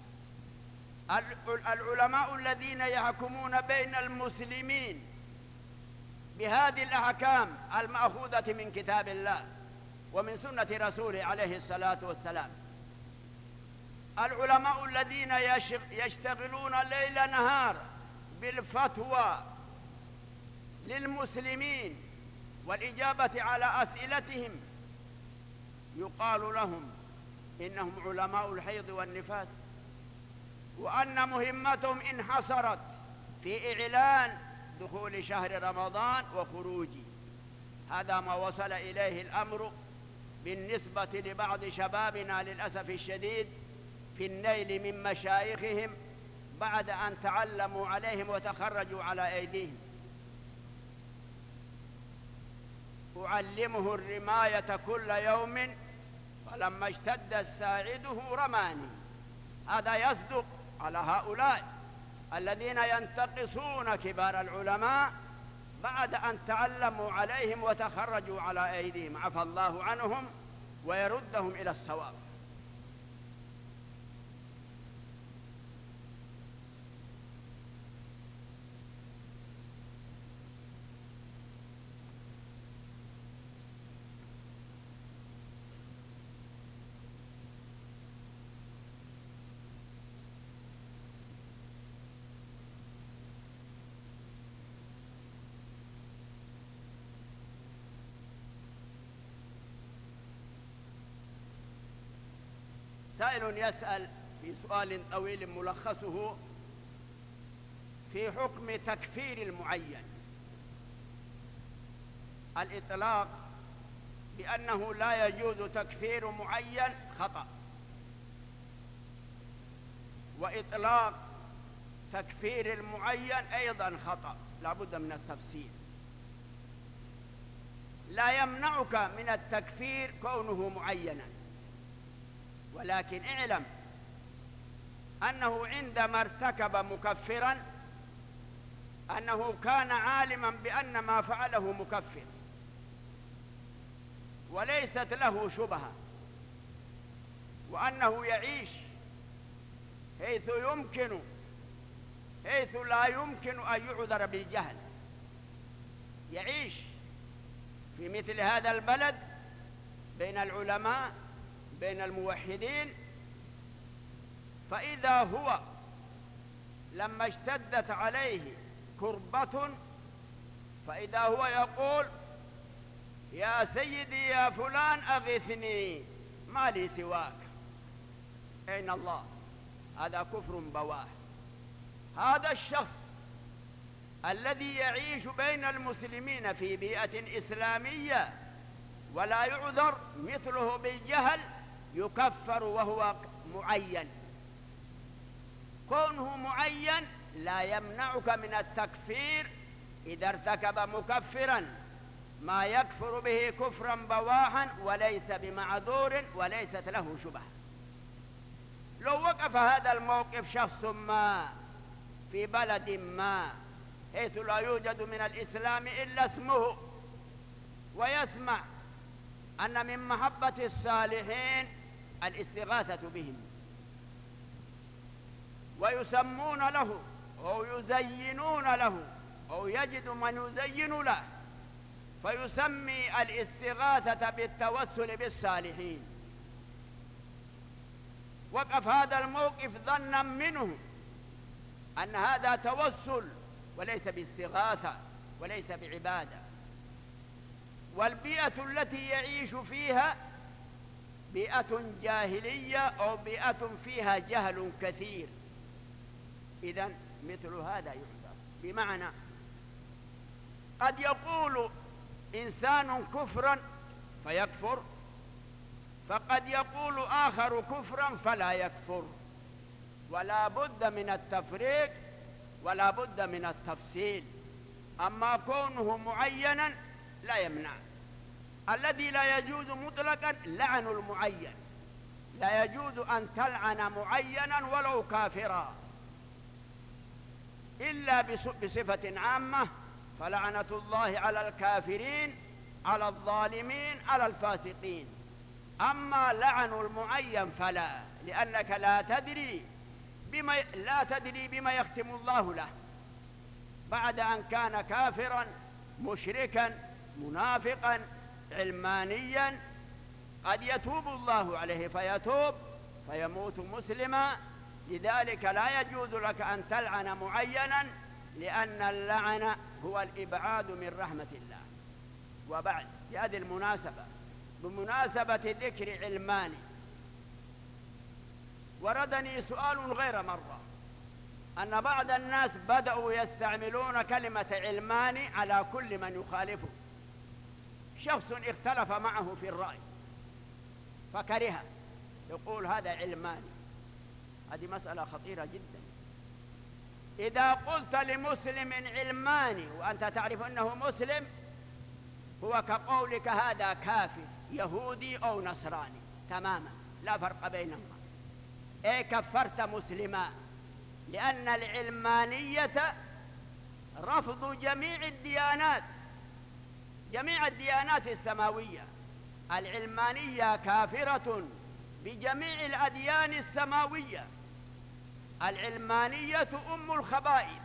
العلماء الذين يحكمون بين المسلمين بهذه الأحكام المأخوذة من كتاب الله ومن سنة رسوله عليه الصلاة والسلام، العلماء الذين يشتغلون ليل نهار بالفتوى للمسلمين والإجابة على أسئلتهم، يقال لهم إنهم علماء الحيض والنفاس، وأن مهمتهم انحصرت في إعلان دخول شهر رمضان وخروجه. هذا ما وصل إليه الأمر بالنسبة لبعض شبابنا للأسف الشديد في النيل من مشايخهم بعد أن تعلموا عليهم وتخرجوا على أيديهم. أعلمه الرماية كل يوم فلما اشتد ساعده رماني. هذا يصدق على هؤلاء الذين ينتقصون كبار العلماء بعد أن تعلموا عليهم وتخرجوا على أيديهم، عفى الله عنهم ويردهم إلى الصواب. سائل يسأل في سؤال طويل ملخصه في حكم تكفير المعين. الإطلاق بأنه لا يجوز تكفير معين خطأ، وإطلاق تكفير المعين أيضا خطأ، لا بد من التفصيل. لا يمنعك من التكفير كونه معينا، ولكن اعلم أنه عندما ارتكب مكفرا أنه كان عالما بأن ما فعله مكفر وليست له شبهة، وأنه يعيش حيث يمكن حيث لا يمكن أن يعذر بالجهل، يعيش في مثل هذا البلد بين العلماء بين الموحدين، فإذا هو لما اشتدت عليه كربة فإذا هو يقول يا سيدي يا فلان أغثني ما لي سواك، أين الله؟ هذا كفر بواه. هذا الشخص الذي يعيش بين المسلمين في بيئة إسلامية ولا يعذر مثله بالجهل يكفر وهو معين. كونه معين لا يمنعك من التكفير إذا ارتكب مكفرا ما يكفر به كفرا بواحا وليس بمعذور وليست له شبهة. لو وقف هذا الموقف شخص ما في بلد ما حيث لا يوجد من الإسلام إلا اسمه، ويسمع أن من محبة الصالحين الاستغاثة بهم، ويسمون له أو يزينون له أو يجد من يزين له فيسمي الاستغاثة بالتوسل بالصالحين، وقف هذا الموقف ظنا منه أن هذا توسل وليس باستغاثة وليس بعبادة. والبيئة التي يعيش فيها بيئة جاهلية أو بيئة فيها جهل كثير، إذن مثل هذا يعذر. بمعنى قد يقول إنسان كفرا فيكفر، فقد يقول آخر كفرا فلا يكفر، ولا بد من التفريق ولا بد من التفصيل. أما كونه معينا لا يمنع. الذي لا يجوز مطلقا لعن المعين، لا يجوز أن تلعن معينا ولو كافرا إلا بصفة عامة، فلعنة الله على الكافرين، على الظالمين، على الفاسقين. أما لعن المعين فلا، لأنك لا تدري بما لا تدري بما يختم الله له بعد أن كان كافرا مشركا منافقا علمانيا، قد يتوب الله عليه فيتوب فيموت مسلما. لذلك لا يجوز لك أن تلعن معينا، لأن اللعن هو الإبعاد من رحمة الله. وبعد، في هذه المناسبة، بمناسبة ذكر علماني، وردني سؤال غير مرة، أن بعض الناس بدأوا يستعملون كلمة علماني على كل من يخالفه. شخص اختلف معه في الرأي فكرهه، يقول هذا علماني. هذه مسألة خطيرة جدا. إذا قلت لمسلم علماني وأنت تعرف أنه مسلم، هو كقولك هذا كافر يهودي أو نصراني تماما، لا فرق بينهما. إيه، كفرت مسلما، لأن العلمانية رفض جميع الديانات، جميع الديانات السماوية. العلمانية كافرة بجميع الأديان السماوية. العلمانية أم الخبائث.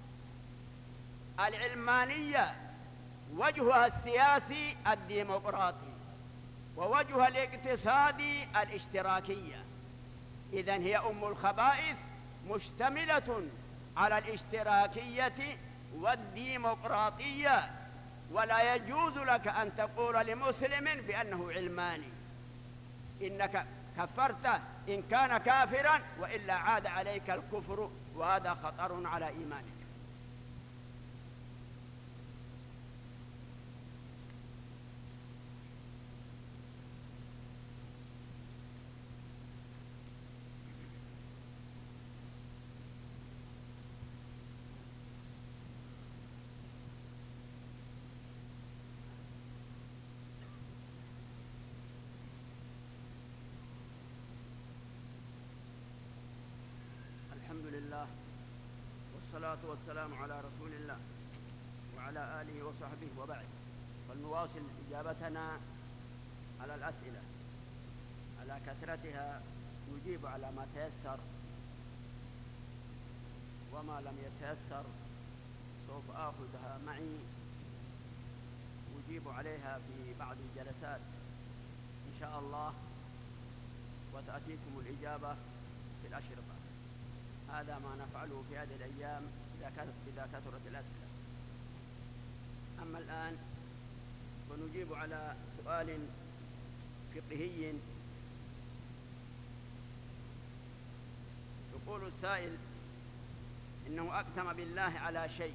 العلمانية وجهها السياسي الديمقراطي، ووجهها الاقتصادي الاشتراكية. إذن هي أم الخبائث، مشتملة على الاشتراكية والديمقراطية. ولا يجوز لك أن تقول لمسلم بأنه علماني، إنك كفرته إن كان كافرا، وإلا عاد عليك الكفر، وهذا خطر على إيمانك. الحمد لله، والصلاة والسلام على رسول الله وعلى آله وصحبه، وبعد. فلنواصل إجابتنا على الأسئلة على كثرتها، نجيب على ما تيسر، وما لم يتيسر سوف آخذها معي أجيب عليها في بعض الجلسات إن شاء الله، وتأتيكم الإجابة في الأشرطة. هذا ما نفعله في هذه الأيام إذا كثرت الأسئلة. أما الآن فنجيب على سؤال فقهي. يقول السائل إنه أقسم بالله على شيء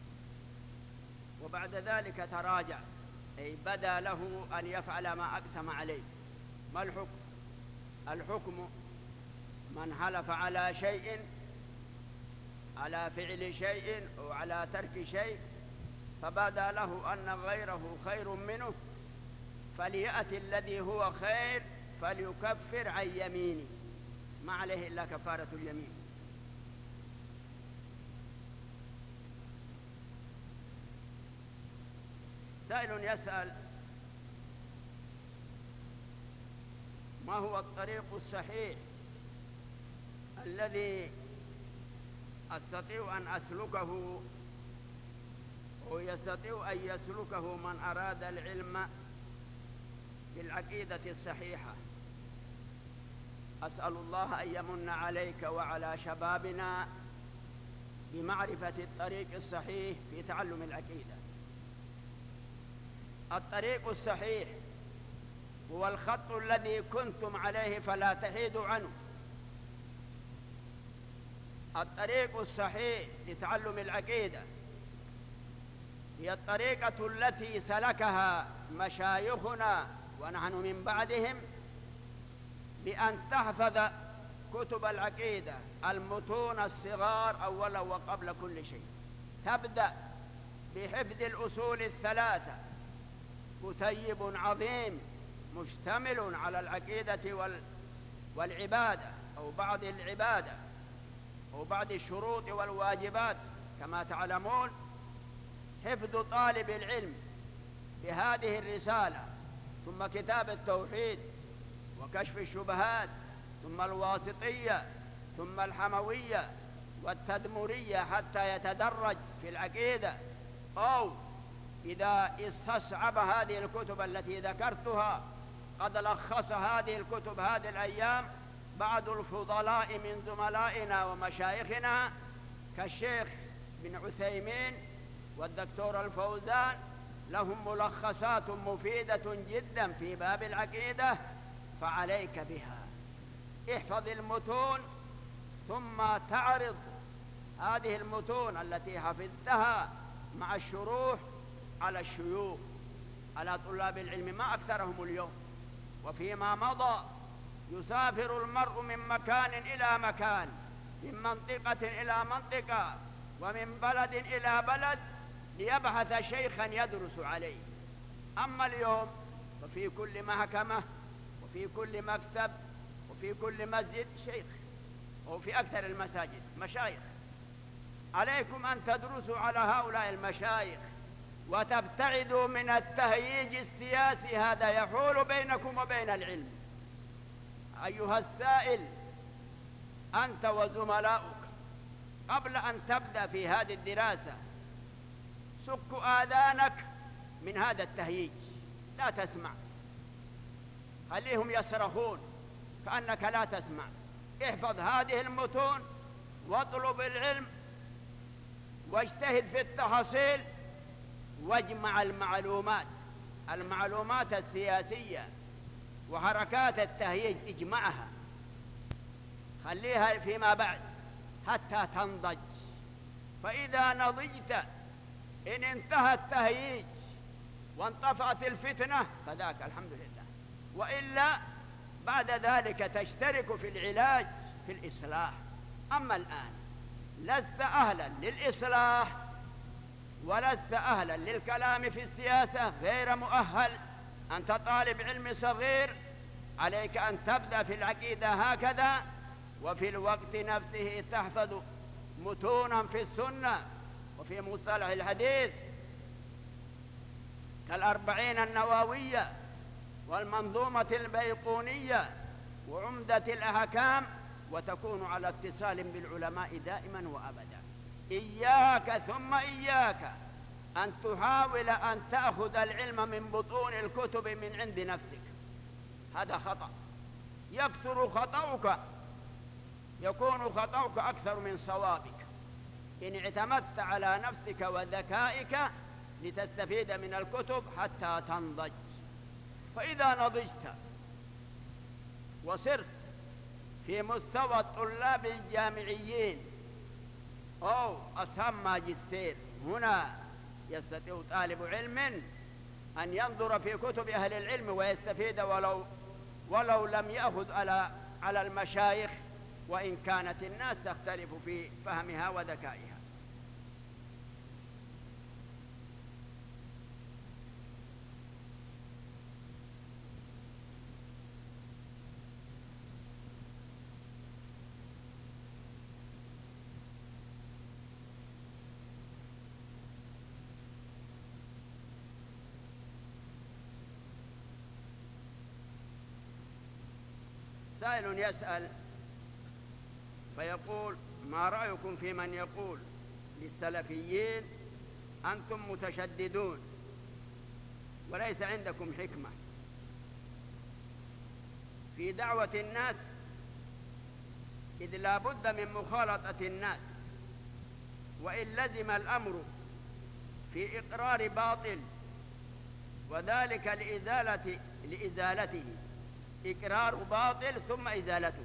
وبعد ذلك تراجع، أي بدا له أن يفعل ما أقسم عليه. ما الحكم؟ الحكم من حلف على شيء، على فعل شيء أو على ترك شيء، فبدا له أن غيره خير منه، فليأتي الذي هو خير فليكفر عن يمينه، ما عليه إلا كفارة اليمين. سائل يسأل: ما هو الطريق الصحيح الذي أستطيع أن أسلكه ويستطيع أن يسلكه من أراد العلم بالعقيدة الصحيحة؟ أسأل الله أن يمن عليك وعلى شبابنا بمعرفة الطريق الصحيح في تعلم العقيدة. الطريق الصحيح هو الخط الذي كنتم عليه فلا تحيدوا عنه. الطريق الصحيح لتعلم العقيدة هي الطريقة التي سلكها مشايخنا ونحن من بعدهم، بأن تحفظ كتب العقيدة المتون الصغار أولا وقبل كل شيء. تبدأ بحفظ الأصول الثلاثة كتيب عظيم مشتمل على العقيدة وال والعبادة أو بعض العبادة أو بعض الشروط والواجبات. كما تعلمون حفظ طالب العلم بهذه الرسالة ثم كتاب التوحيد وكشف الشبهات ثم الواسطية ثم الحموية والتدمرية حتى يتدرج في العقيدة، أو إذا استصعب هذه الكتب التي ذكرتها قد لخص هذه الكتب هذه الأيام بعض الفضلاء من زملائنا ومشايخنا كالشيخ بن عثيمين والدكتور الفوزان، لهم ملخصات مفيدة جدا في باب العقيدة، فعليك بها. احفظ المتون ثم تعرض هذه المتون التي حفظتها مع الشروح على الشيوخ، على طلاب العلم، ما أكثرهم اليوم. وفيما مضى يسافر المرء من مكان إلى مكان، من منطقة إلى منطقة، ومن بلد إلى بلد ليبحث شيخا يدرس عليه. أما اليوم ففي كل محكمة وفي كل مكتب وفي كل مسجد شيخ، وفي أكثر المساجد مشايخ. عليكم أن تدرسوا على هؤلاء المشايخ وتبتعدوا من التهييج السياسي، هذا يحول بينكم وبين العلم. أيها السائل، أنت وزملاؤك قبل أن تبدأ في هذه الدراسة سك آذانك من هذا التهييج، لا تسمع، خليهم يصرخون كأنك لا تسمع. احفظ هذه المتون واطلب العلم واجتهد في التحصيل، واجمع المعلومات المعلومات السياسية وحركات التهييج، اجمعها خليها فيما بعد حتى تنضج. فإذا نضجت إن انتهى التهييج وانطفأت الفتنة فذاك الحمد لله، وإلا بعد ذلك تشترك في العلاج في الإصلاح. أما الآن لست أهلا للإصلاح ولست أهلا للكلام في السياسة، غير مؤهل، أنت طالب علم صغير، عليك أن تبدأ في العقيدة هكذا، وفي الوقت نفسه تحفظ متونا في السنة وفي مصطلح الحديث كالأربعين النووية والمنظومة البيقونية وعمدة الأحكام، وتكون على اتصال بالعلماء دائما وأبدا. إياك ثم إياك أن تحاول أن تأخذ العلم من بطون الكتب من عند نفسك، هذا خطأ. يكثر خطأك، يكون خطأك أكثر من صوابك إن اعتمدت على نفسك وذكائك لتستفيد من الكتب حتى تنضج. فإذا نضجت وصرت في مستوى الطلاب الجامعيين أو أصحاب ماجستير، هنا يستطيع طالب علم أن ينظر في كتب أهل العلم ويستفيد ولو ولو لم يأخذ على على المشايخ، وإن كانت الناس تختلف في فهمها وذكائها. سائل يسأل فيقول: ما رأيكم في من يقول للسلفيين أنتم متشددون وليس عندكم حكمة في دعوة الناس، إذ لا بد من مخالطة الناس، وإن لزم الأمر في إقرار باطل وذلك لإزالة لإزالته، إقرار باطل ثم إزالته.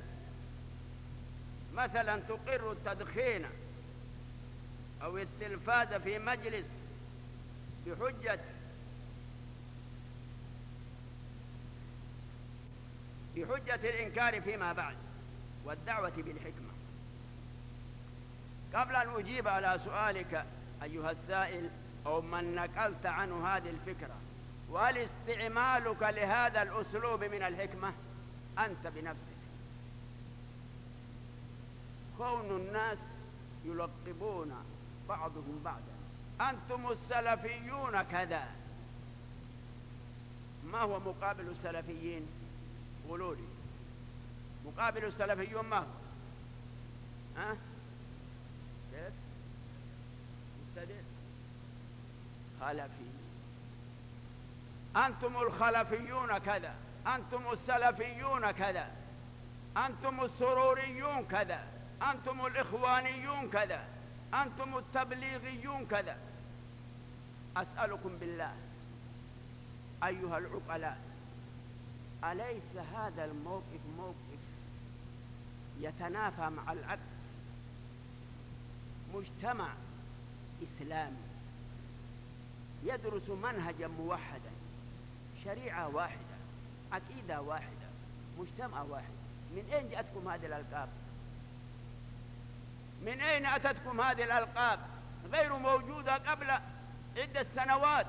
مثلا تقر التدخين أو التلفاز في مجلس بحجة بحجة الإنكار فيما بعد والدعوة بالحكمة. قبل أن أجيب على سؤالك أيها السائل أو من نقلت عنه هذه الفكرة والاستعمالك لهذا الأسلوب من الحكمة أنت بنفسك. كون الناس يلقبون بعضهم بعضا أنتم السلفيون كذا، ما هو مقابل السلفيين؟ قولوا لي مقابل السلفيون ما هو؟ ها؟ كيف؟ مبتدئ؟ خلفي. أنتم الخلفيون كذا، أنتم السلفيون كذا، أنتم السروريون كذا، أنتم الإخوانيون كذا، أنتم التبليغيون كذا. أسألكم بالله أيها العقلاء، أليس هذا الموقف موقف يتنافى مع العقل؟ مجتمع إسلامي يدرس منهجا موحدا، شريعة واحدة، عقيدة واحدة، مجتمع واحد. من أين جاءتكم هذه الألقاب؟ من أين أتتكم هذه الألقاب؟ غير موجودة قبل عدة سنوات.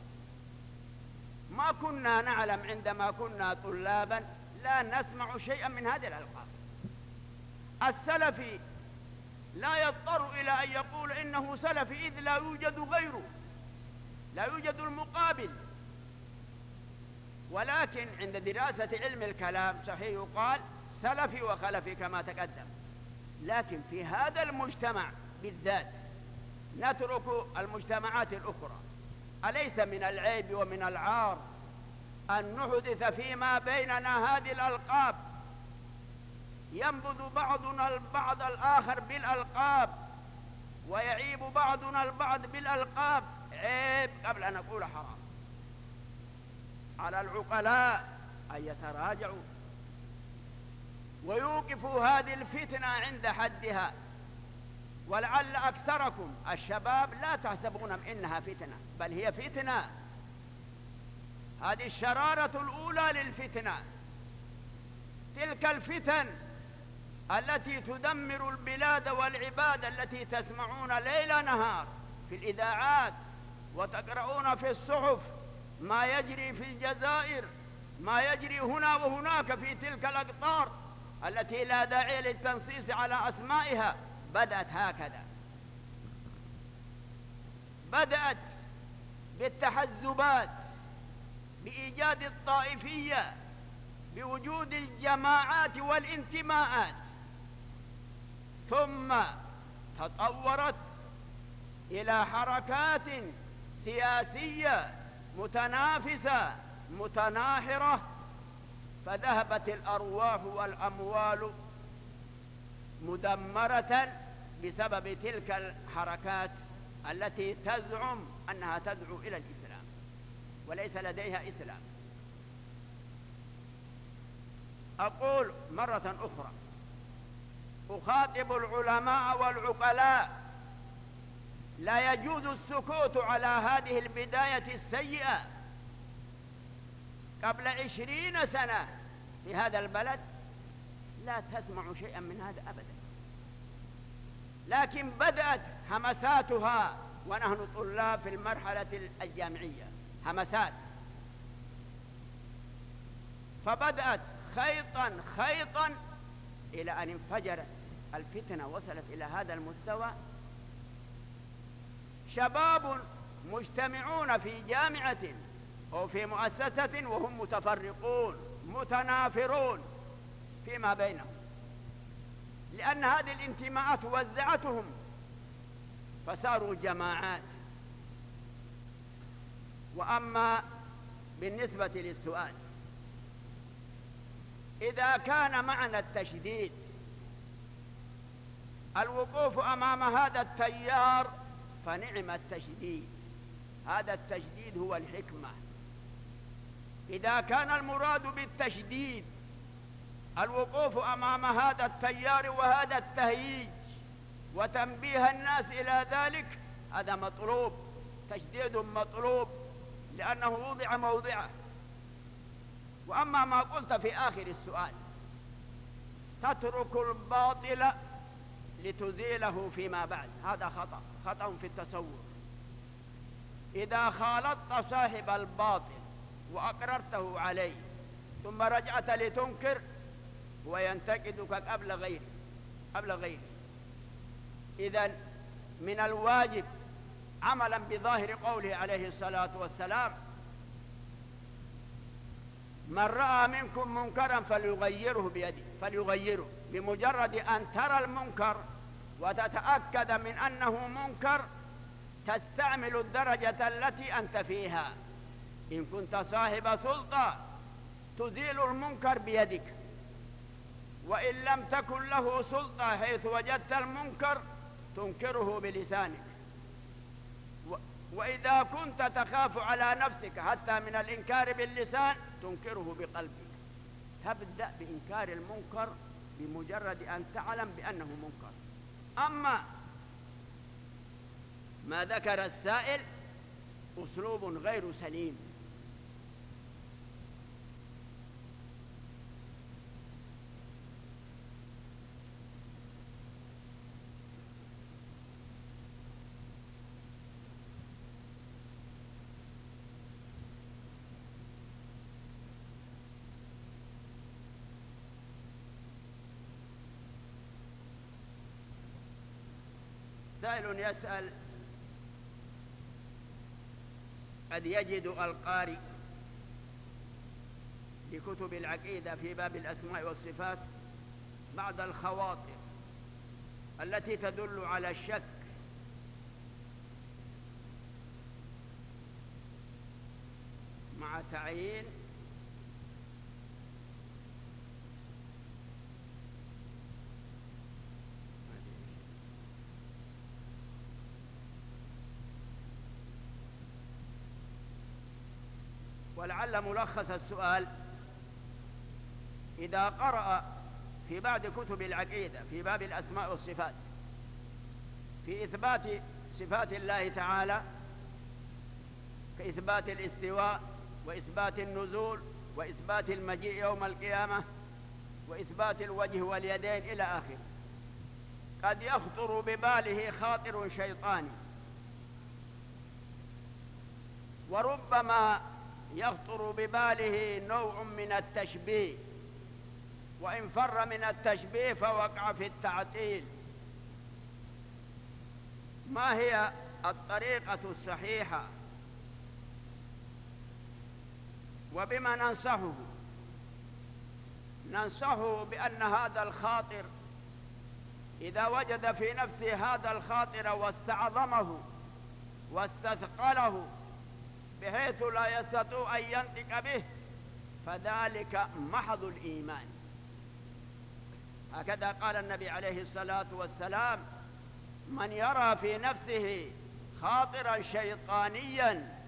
ما كنا نعلم عندما كنا طلابا، لا نسمع شيئا من هذه الألقاب. السلفي لا يضطر إلى أن يقول إنه سلفي إذ لا يوجد غيره، لا يوجد المقابل. ولكن عند دراسة علم الكلام صحيح يقال سلفي وخلفي كما تقدم، لكن في هذا المجتمع بالذات نترك المجتمعات الأخرى. أليس من العيب ومن العار أن نحدث فيما بيننا هذه الألقاب؟ ينبذ بعضنا البعض الآخر بالألقاب ويعيب بعضنا البعض بالألقاب. عيب قبل أن نقول حرام. على العقلاء أن يتراجعوا ويوقفوا هذه الفتنة عند حدها. ولعل أكثركم الشباب لا تحسبون إنها فتنة، بل هي فتنة. هذه الشرارة الأولى للفتنة. تلك الفتن التي تدمر البلاد والعباد، التي تسمعون ليل نهار في الإذاعات وتقرؤون في الصحف ما يجري في الجزائر، ما يجري هنا وهناك في تلك الأقطار التي لا داعي للتنصيص على أسمائها. بدأت هكذا، بدأت بالتحزبات، بإيجاد الطائفية، بوجود الجماعات والانتماءات، ثم تطورت إلى حركات سياسية متنافسة متناحرة، فذهبت الأرواح والأموال مدمرة بسبب تلك الحركات التي تزعم أنها تدعو إلى الإسلام وليس لديها إسلام. أقول مرة أخرى، أخاطب العلماء والعقلاء، لا يجوز السكوت على هذه البداية السيئة. قبل عشرين سنة في هذا البلد لا تسمع شيئا من هذا أبدا، لكن بدأت همساتها ونحن طلاب في المرحلة الجامعية، همسات، فبدأت خيطا خيطا إلى أن انفجرت الفتنة، وصلت إلى هذا المستوى. شباب مجتمعون في جامعة أو في مؤسسة وهم متفرقون متنافرون فيما بينهم، لأن هذه الانتماءات وزعتهم فصاروا جماعات. وأما بالنسبة للسؤال، إذا كان معنى التشديد الوقوف أمام هذا التيار فنعم التشديد، هذا التشديد هو الحكمة. إذا كان المراد بالتشديد الوقوف أمام هذا التيار وهذا التهييج وتنبيه الناس إلى ذلك، هذا مطلوب، تشديد مطلوب لأنه وضع موضعه. وأما ما قلت في آخر السؤال، تترك الباطل لتزيله فيما بعد، هذا خطأ، خطأ في التصور. إذا خالطت صاحب الباطل وأقررته عليه ثم رجعت لتنكر، هو ينتقدك قبل غيره قبل غيره. إذن من الواجب عملا بظاهر قوله عليه الصلاة والسلام: من رأى منكم منكرا فليغيره بيده، فليغيره. بمجرد أن ترى المنكر وتتأكد من أنه منكر تستعمل الدرجة التي أنت فيها. إن كنت صاحب سلطة تزيل المنكر بيدك، وإن لم تكن له سلطة حيث وجدت المنكر تنكره بلسانك. وإذا كنت تخاف على نفسك حتى من الإنكار باللسان تنكره بقلبك. تبدأ بإنكار المنكر بمجرد أن تعلم بأنه منكر. أما ما ذكر السائل أسلوب غير سليم. سائل يسأل: قد يجد القارئ لكتب العقيدة في باب الأسماء والصفات بعض الخواطر التي تدل على الشك مع تعيين ولعل ملخص السؤال: إذا قرأ في بعض كتب العقيدة في باب الأسماء والصفات في إثبات صفات الله تعالى كإثبات الاستواء وإثبات النزول وإثبات المجيء يوم القيامة وإثبات الوجه واليدين إلى آخره، قد يخطر بباله خاطر شيطاني، وربما يخطر بباله نوع من التشبيه، وإن فر من التشبيه فوقع في التعطيل. ما هي الطريقة الصحيحة وبما ننصحه؟ ننصحه بأن هذا الخاطر إذا وجد في نفسه هذا الخاطر واستعظمه واستثقله بحيث لا يستطيع أن ينطق به فذلك محض الإيمان. هكذا قال النبي عليه الصلاة والسلام: من يرى في نفسه خاطرا شيطانيا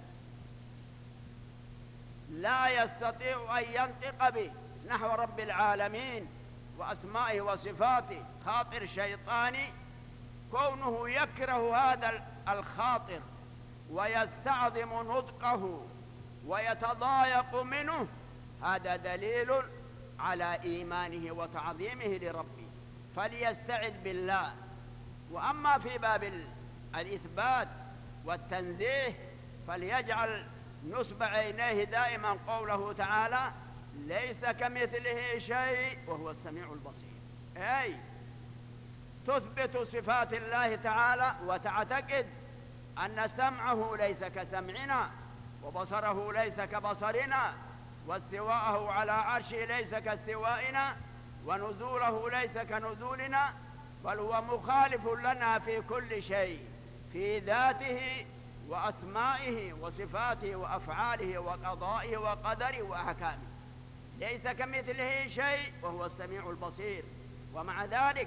لا يستطيع أن ينطق به نحو رب العالمين وأسمائه وصفاته، خاطر شيطاني، كونه يكره هذا الخاطر ويستعظم نطقه ويتضايق منه، هذا دليل على إيمانه وتعظيمه لربه، فليستعذ بالله. وأما في باب الإثبات والتنزيه فليجعل نصب عينيه دائما قوله تعالى: ليس كمثله شيء وهو السميع البصير. أي تثبت صفات الله تعالى وتعتقد أن سمعه ليس كسمعنا، وبصره ليس كبصرنا، واستواءه على عرشه ليس كاستوائنا، ونزوله ليس كنزولنا، بل هو مخالف لنا في كل شيء، في ذاته وأسمائه وصفاته وأفعاله وقضائه وقدره وأحكامه. ليس كمثله شيء وهو السميع البصير. ومع ذلك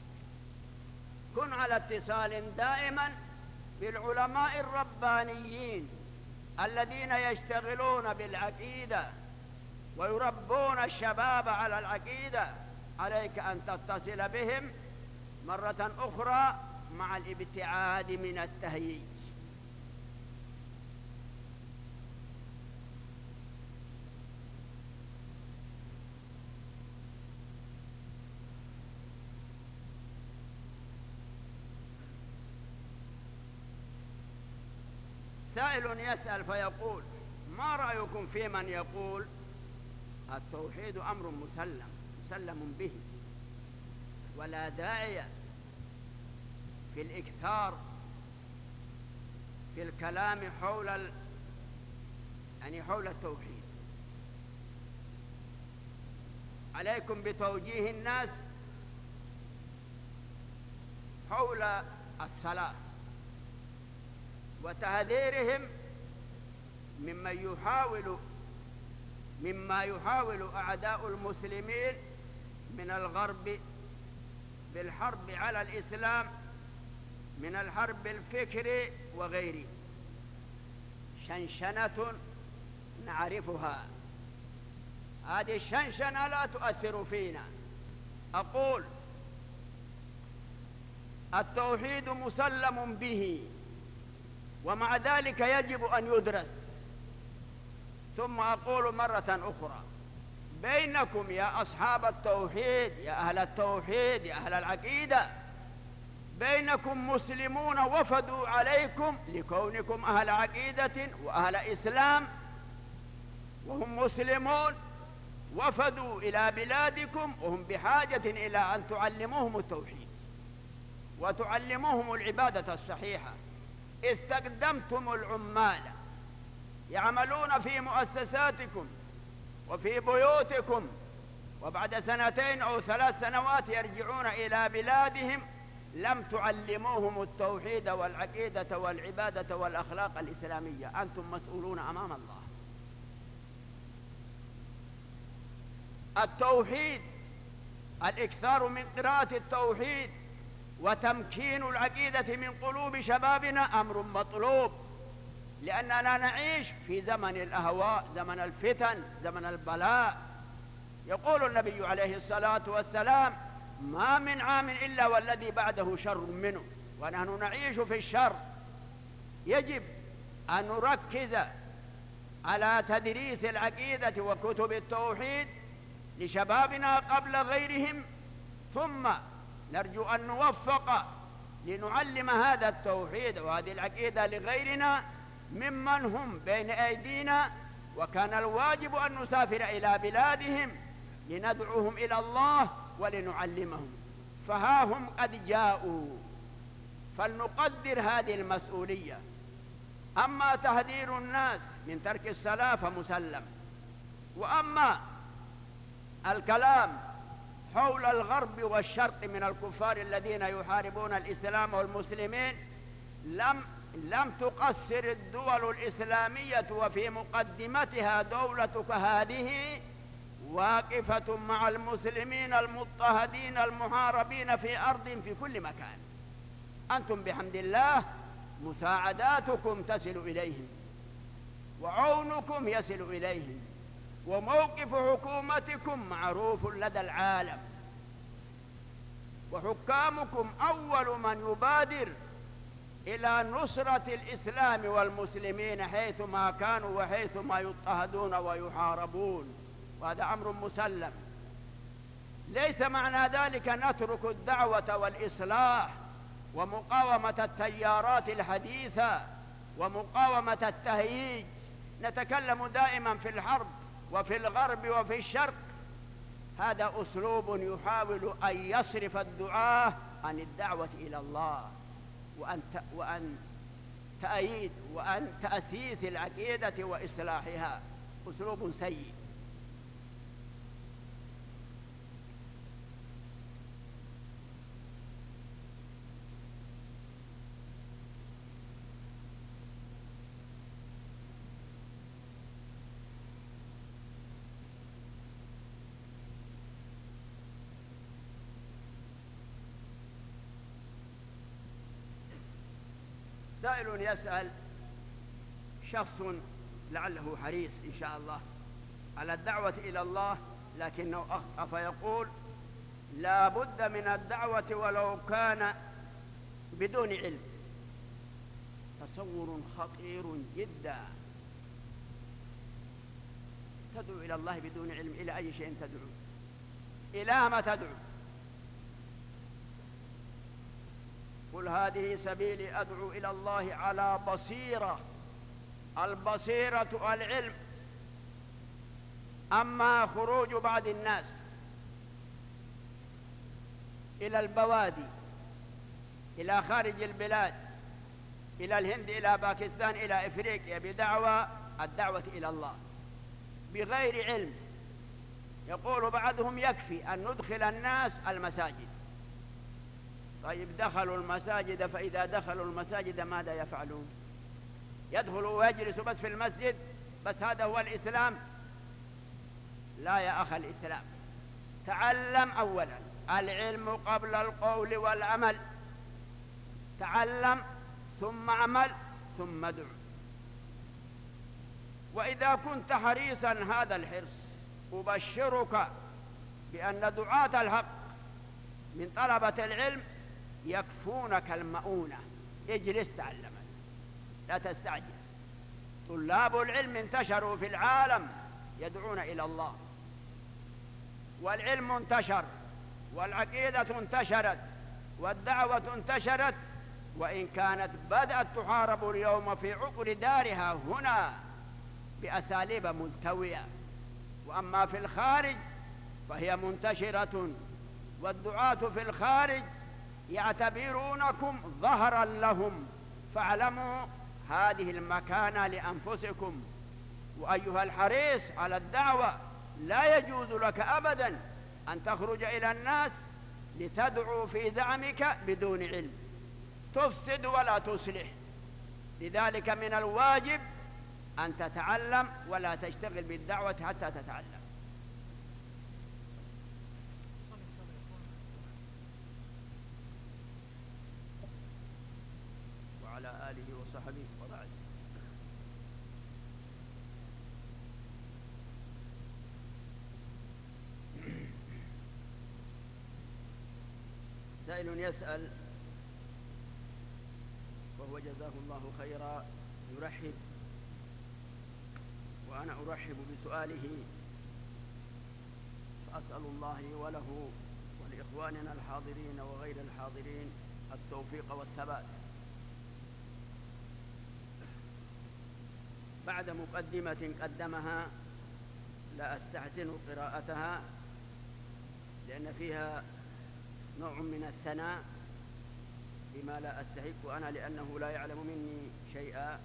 كن على اتصال دائما بالعلماء الربانيين الذين يشتغلون بالعقيدة ويربون الشباب على العقيدة. عليك أن تتصل بهم مرة أخرى مع الابتعاد من التهييج. سائل يسأل فيقول: ما رأيكم في من يقول التوحيد أمر مسلم مسلم به ولا داعي في الإكثار في الكلام حول ال... يعني حول التوحيد؟ عليكم بتوجيه الناس حول الصلاة وتحذيرهم ممن يحاول مما يحاول أعداء المسلمين من الغرب بالحرب على الإسلام من الحرب الفكري وغيره. شنشنة نعرفها، هذه الشنشنة لا تؤثر فينا. أقول التوحيد مسلم به ومع ذلك يجب أن يدرس. ثم أقول مرة أخرى بينكم يا أصحاب التوحيد يا أهل التوحيد يا أهل العقيدة، بينكم مسلمون وفدوا عليكم لكونكم أهل عقيدة وأهل إسلام، وهم مسلمون وفدوا إلى بلادكم وهم بحاجة إلى أن تعلموهم التوحيد وتعلموهم العبادة الصحيحة. استقدمتم العمال يعملون في مؤسساتكم وفي بيوتكم، وبعد سنتين أو ثلاث سنوات يرجعون إلى بلادهم، لم تعلموهم التوحيد والعقيدة والعبادة والأخلاق الإسلامية. أنتم مسؤولون أمام الله. التوحيد، الإكثار من قراءة التوحيد وتمكين العقيدة من قلوب شبابنا أمر مطلوب، لأننا نعيش في زمن الأهواء، زمن الفتن، زمن البلاء. يقول النبي عليه الصلاة والسلام: ما من عام إلا والذي بعده شر منه، ونحن نعيش في الشر. يجب أن نركز على تدريس العقيدة وكتب التوحيد لشبابنا قبل غيرهم، ثم نرجو أن نوفق لنعلم هذا التوحيد وهذه العقيدة لغيرنا ممن هم بين أيدينا، وكان الواجب أن نسافر إلى بلادهم لندعوهم إلى الله ولنعلمهم. فها هم قد جاءوا، فلنقدر هذه المسؤولية. أما تحذير الناس من ترك الصلاة فمسلم، وأما الكلام حول الغرب والشرق من الكفار الذين يحاربون الإسلام والمسلمين، لم لم تقصر الدول الإسلامية وفي مقدمتها دولتك هذه واقفة مع المسلمين المضطهدين المحاربين في أرض في كل مكان. أنتم بحمد الله مساعداتكم تصل إليهم وعونكم يصل إليهم، وموقف حكومتكم معروف لدى العالم، وحكامكم أول من يبادر إلى نصرة الإسلام والمسلمين حيثما كانوا وحيثما يضطهدون ويحاربون، وهذا أمر مسلم. ليس معنى ذلك نترك الدعوة والإصلاح ومقاومة التيارات الحديثة ومقاومة التهييج. نتكلم دائما في الحرب وفي الغرب وفي الشرق، هذا أسلوب يحاول أن يصرف الدعاة عن الدعوة إلى الله وأن وأن تأييد وأن تأسيس العقيدة وإصلاحها، أسلوب سيء. سائل يسأل شخص لعله حريص إن شاء الله على الدعوة إلى الله، لكنه أخطأ فيقول: لا بد من الدعوة ولو كان بدون علم. تصور خطير جدا. تدعو إلى الله بدون علم، إلى أي شيء تدعو؟ إلى ما تدعو؟ قل هذه سبيلي أدعو إلى الله على بصيرة البصيرة العلم. أما خروج بعض الناس إلى البوادي، إلى خارج البلاد، إلى الهند، إلى باكستان، إلى إفريقيا بدعوى الدعوة إلى الله بغير علم، يقول بعضهم يكفي أن ندخل الناس المساجد. طيب دخلوا المساجد، فإذا دخلوا المساجد ماذا يفعلون؟ يدخلوا ويجلسوا بس في المسجد؟ بس هذا هو الإسلام؟ لا يا أخ الإسلام. تعلم أولا، العلم قبل القول والعمل. تعلم ثم عمل ثم دع. وإذا كنت حريصا هذا الحرص أبشرك بأن دعاة الحق من طلبة العلم يكفونك المؤونة. اجلس تعلم، لا تستعجل. طلاب العلم انتشروا في العالم يدعون إلى الله، والعلم انتشر، والعقيدة انتشرت، والدعوة انتشرت، وإن كانت بدأت تحارب اليوم في عقر دارها هنا بأساليب ملتوية. وأما في الخارج فهي منتشرة، والدعاة في الخارج يعتبرونكم ظهرا لهم. فاعلموا هذه المكانة لأنفسكم. وأيها الحريص على الدعوة، لا يجوز لك أبدا أن تخرج إلى الناس لتدعو في زعمك بدون علم، تفسد ولا تصلح. لذلك من الواجب أن تتعلم ولا تشتغل بالدعوة حتى تتعلم. وعلى آله وصحبه وبعد. سائل يسأل وهو جزاه الله خيرا يرحب، وأنا أرحب بسؤاله، فأسأل الله لي وله ولإخواننا الحاضرين وغير الحاضرين التوفيق والثبات. بعد مقدمة قدمها لا أستحسن قراءتها لأن فيها نوع من الثناء بما لا أستحق أنا، لأنه لا يعلم مني شيئا.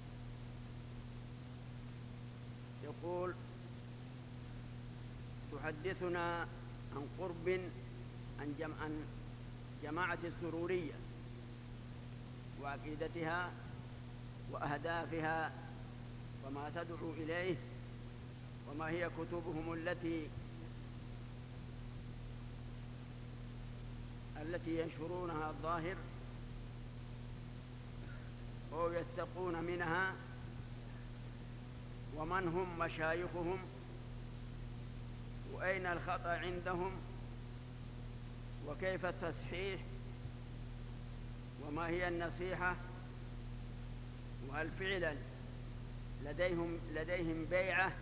يقول: تحدثنا عن قرب عن, جم... عن جماعة السرورية وعقيدتها وأهدافها وما تدعو إليه، وما هي كتبهم التي التي ينشرونها الظاهر أو يستقون منها، ومن هم مشايخهم، وأين الخطأ عندهم، وكيف التصحيح، وما هي النصيحة، وهل فعلا لديهم لديهم بيعة.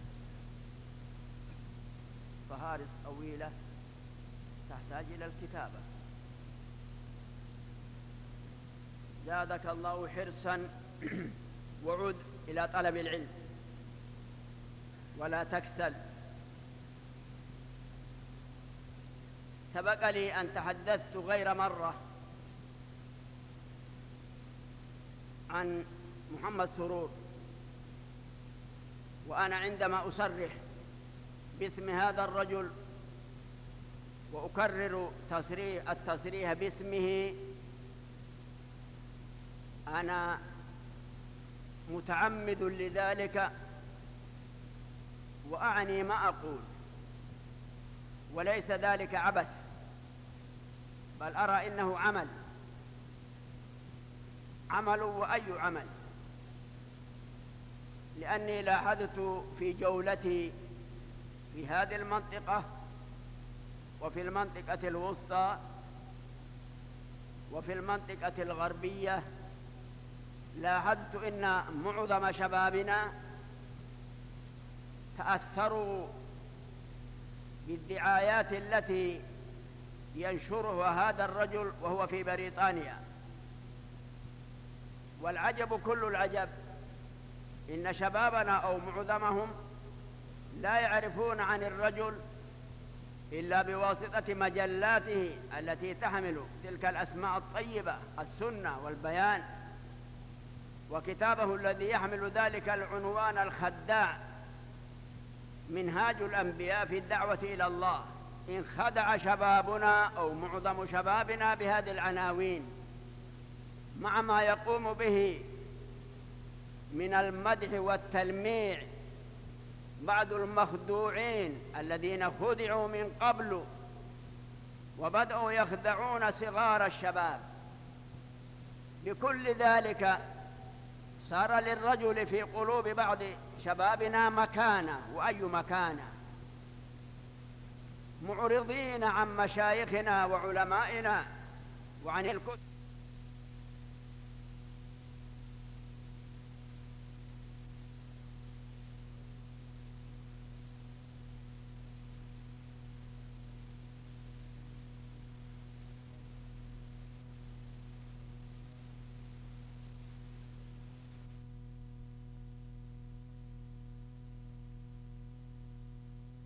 فهارس طويلة تحتاج إلى الكتابة. زادك الله حرصا وعد إلى طلب العلم ولا تكسل. سبق لي أن تحدثت غير مرة عن محمد سرور، وأنا عندما أصرح باسم هذا الرجل وأكرر تصريح التصريح باسمه، أنا متعمد لذلك وأعني ما أقول، وليس ذلك عبث، بل أرى إنه عمل عمل وأي عمل. لأني لاحظت في جولتي في هذه المنطقة وفي المنطقة الوسطى وفي المنطقة الغربية، لاحظت إن معظم شبابنا تأثروا بالدعايات التي ينشرها هذا الرجل وهو في بريطانيا. والعجب كل العجب إن شبابنا أو معظمهم لا يعرفون عن الرجل إلا بواسطة مجلاته التي تحمل تلك الأسماء الطيبة، السنة والبيان، وكتابه الذي يحمل ذلك العنوان الخداع، منهاج الأنبياء في الدعوة إلى الله. انخدع شبابنا أو معظم شبابنا بهذه العناوين، مع ما يقوم به من المدح والتلميع بعض المخدوعين الذين خدعوا من قبل وبدأوا يخدعون صغار الشباب. لكل ذلك صار للرجل في قلوب بعض شبابنا مكانة، وأي مكانة، معرضين عن مشايخنا وعلمائنا وعن الكتب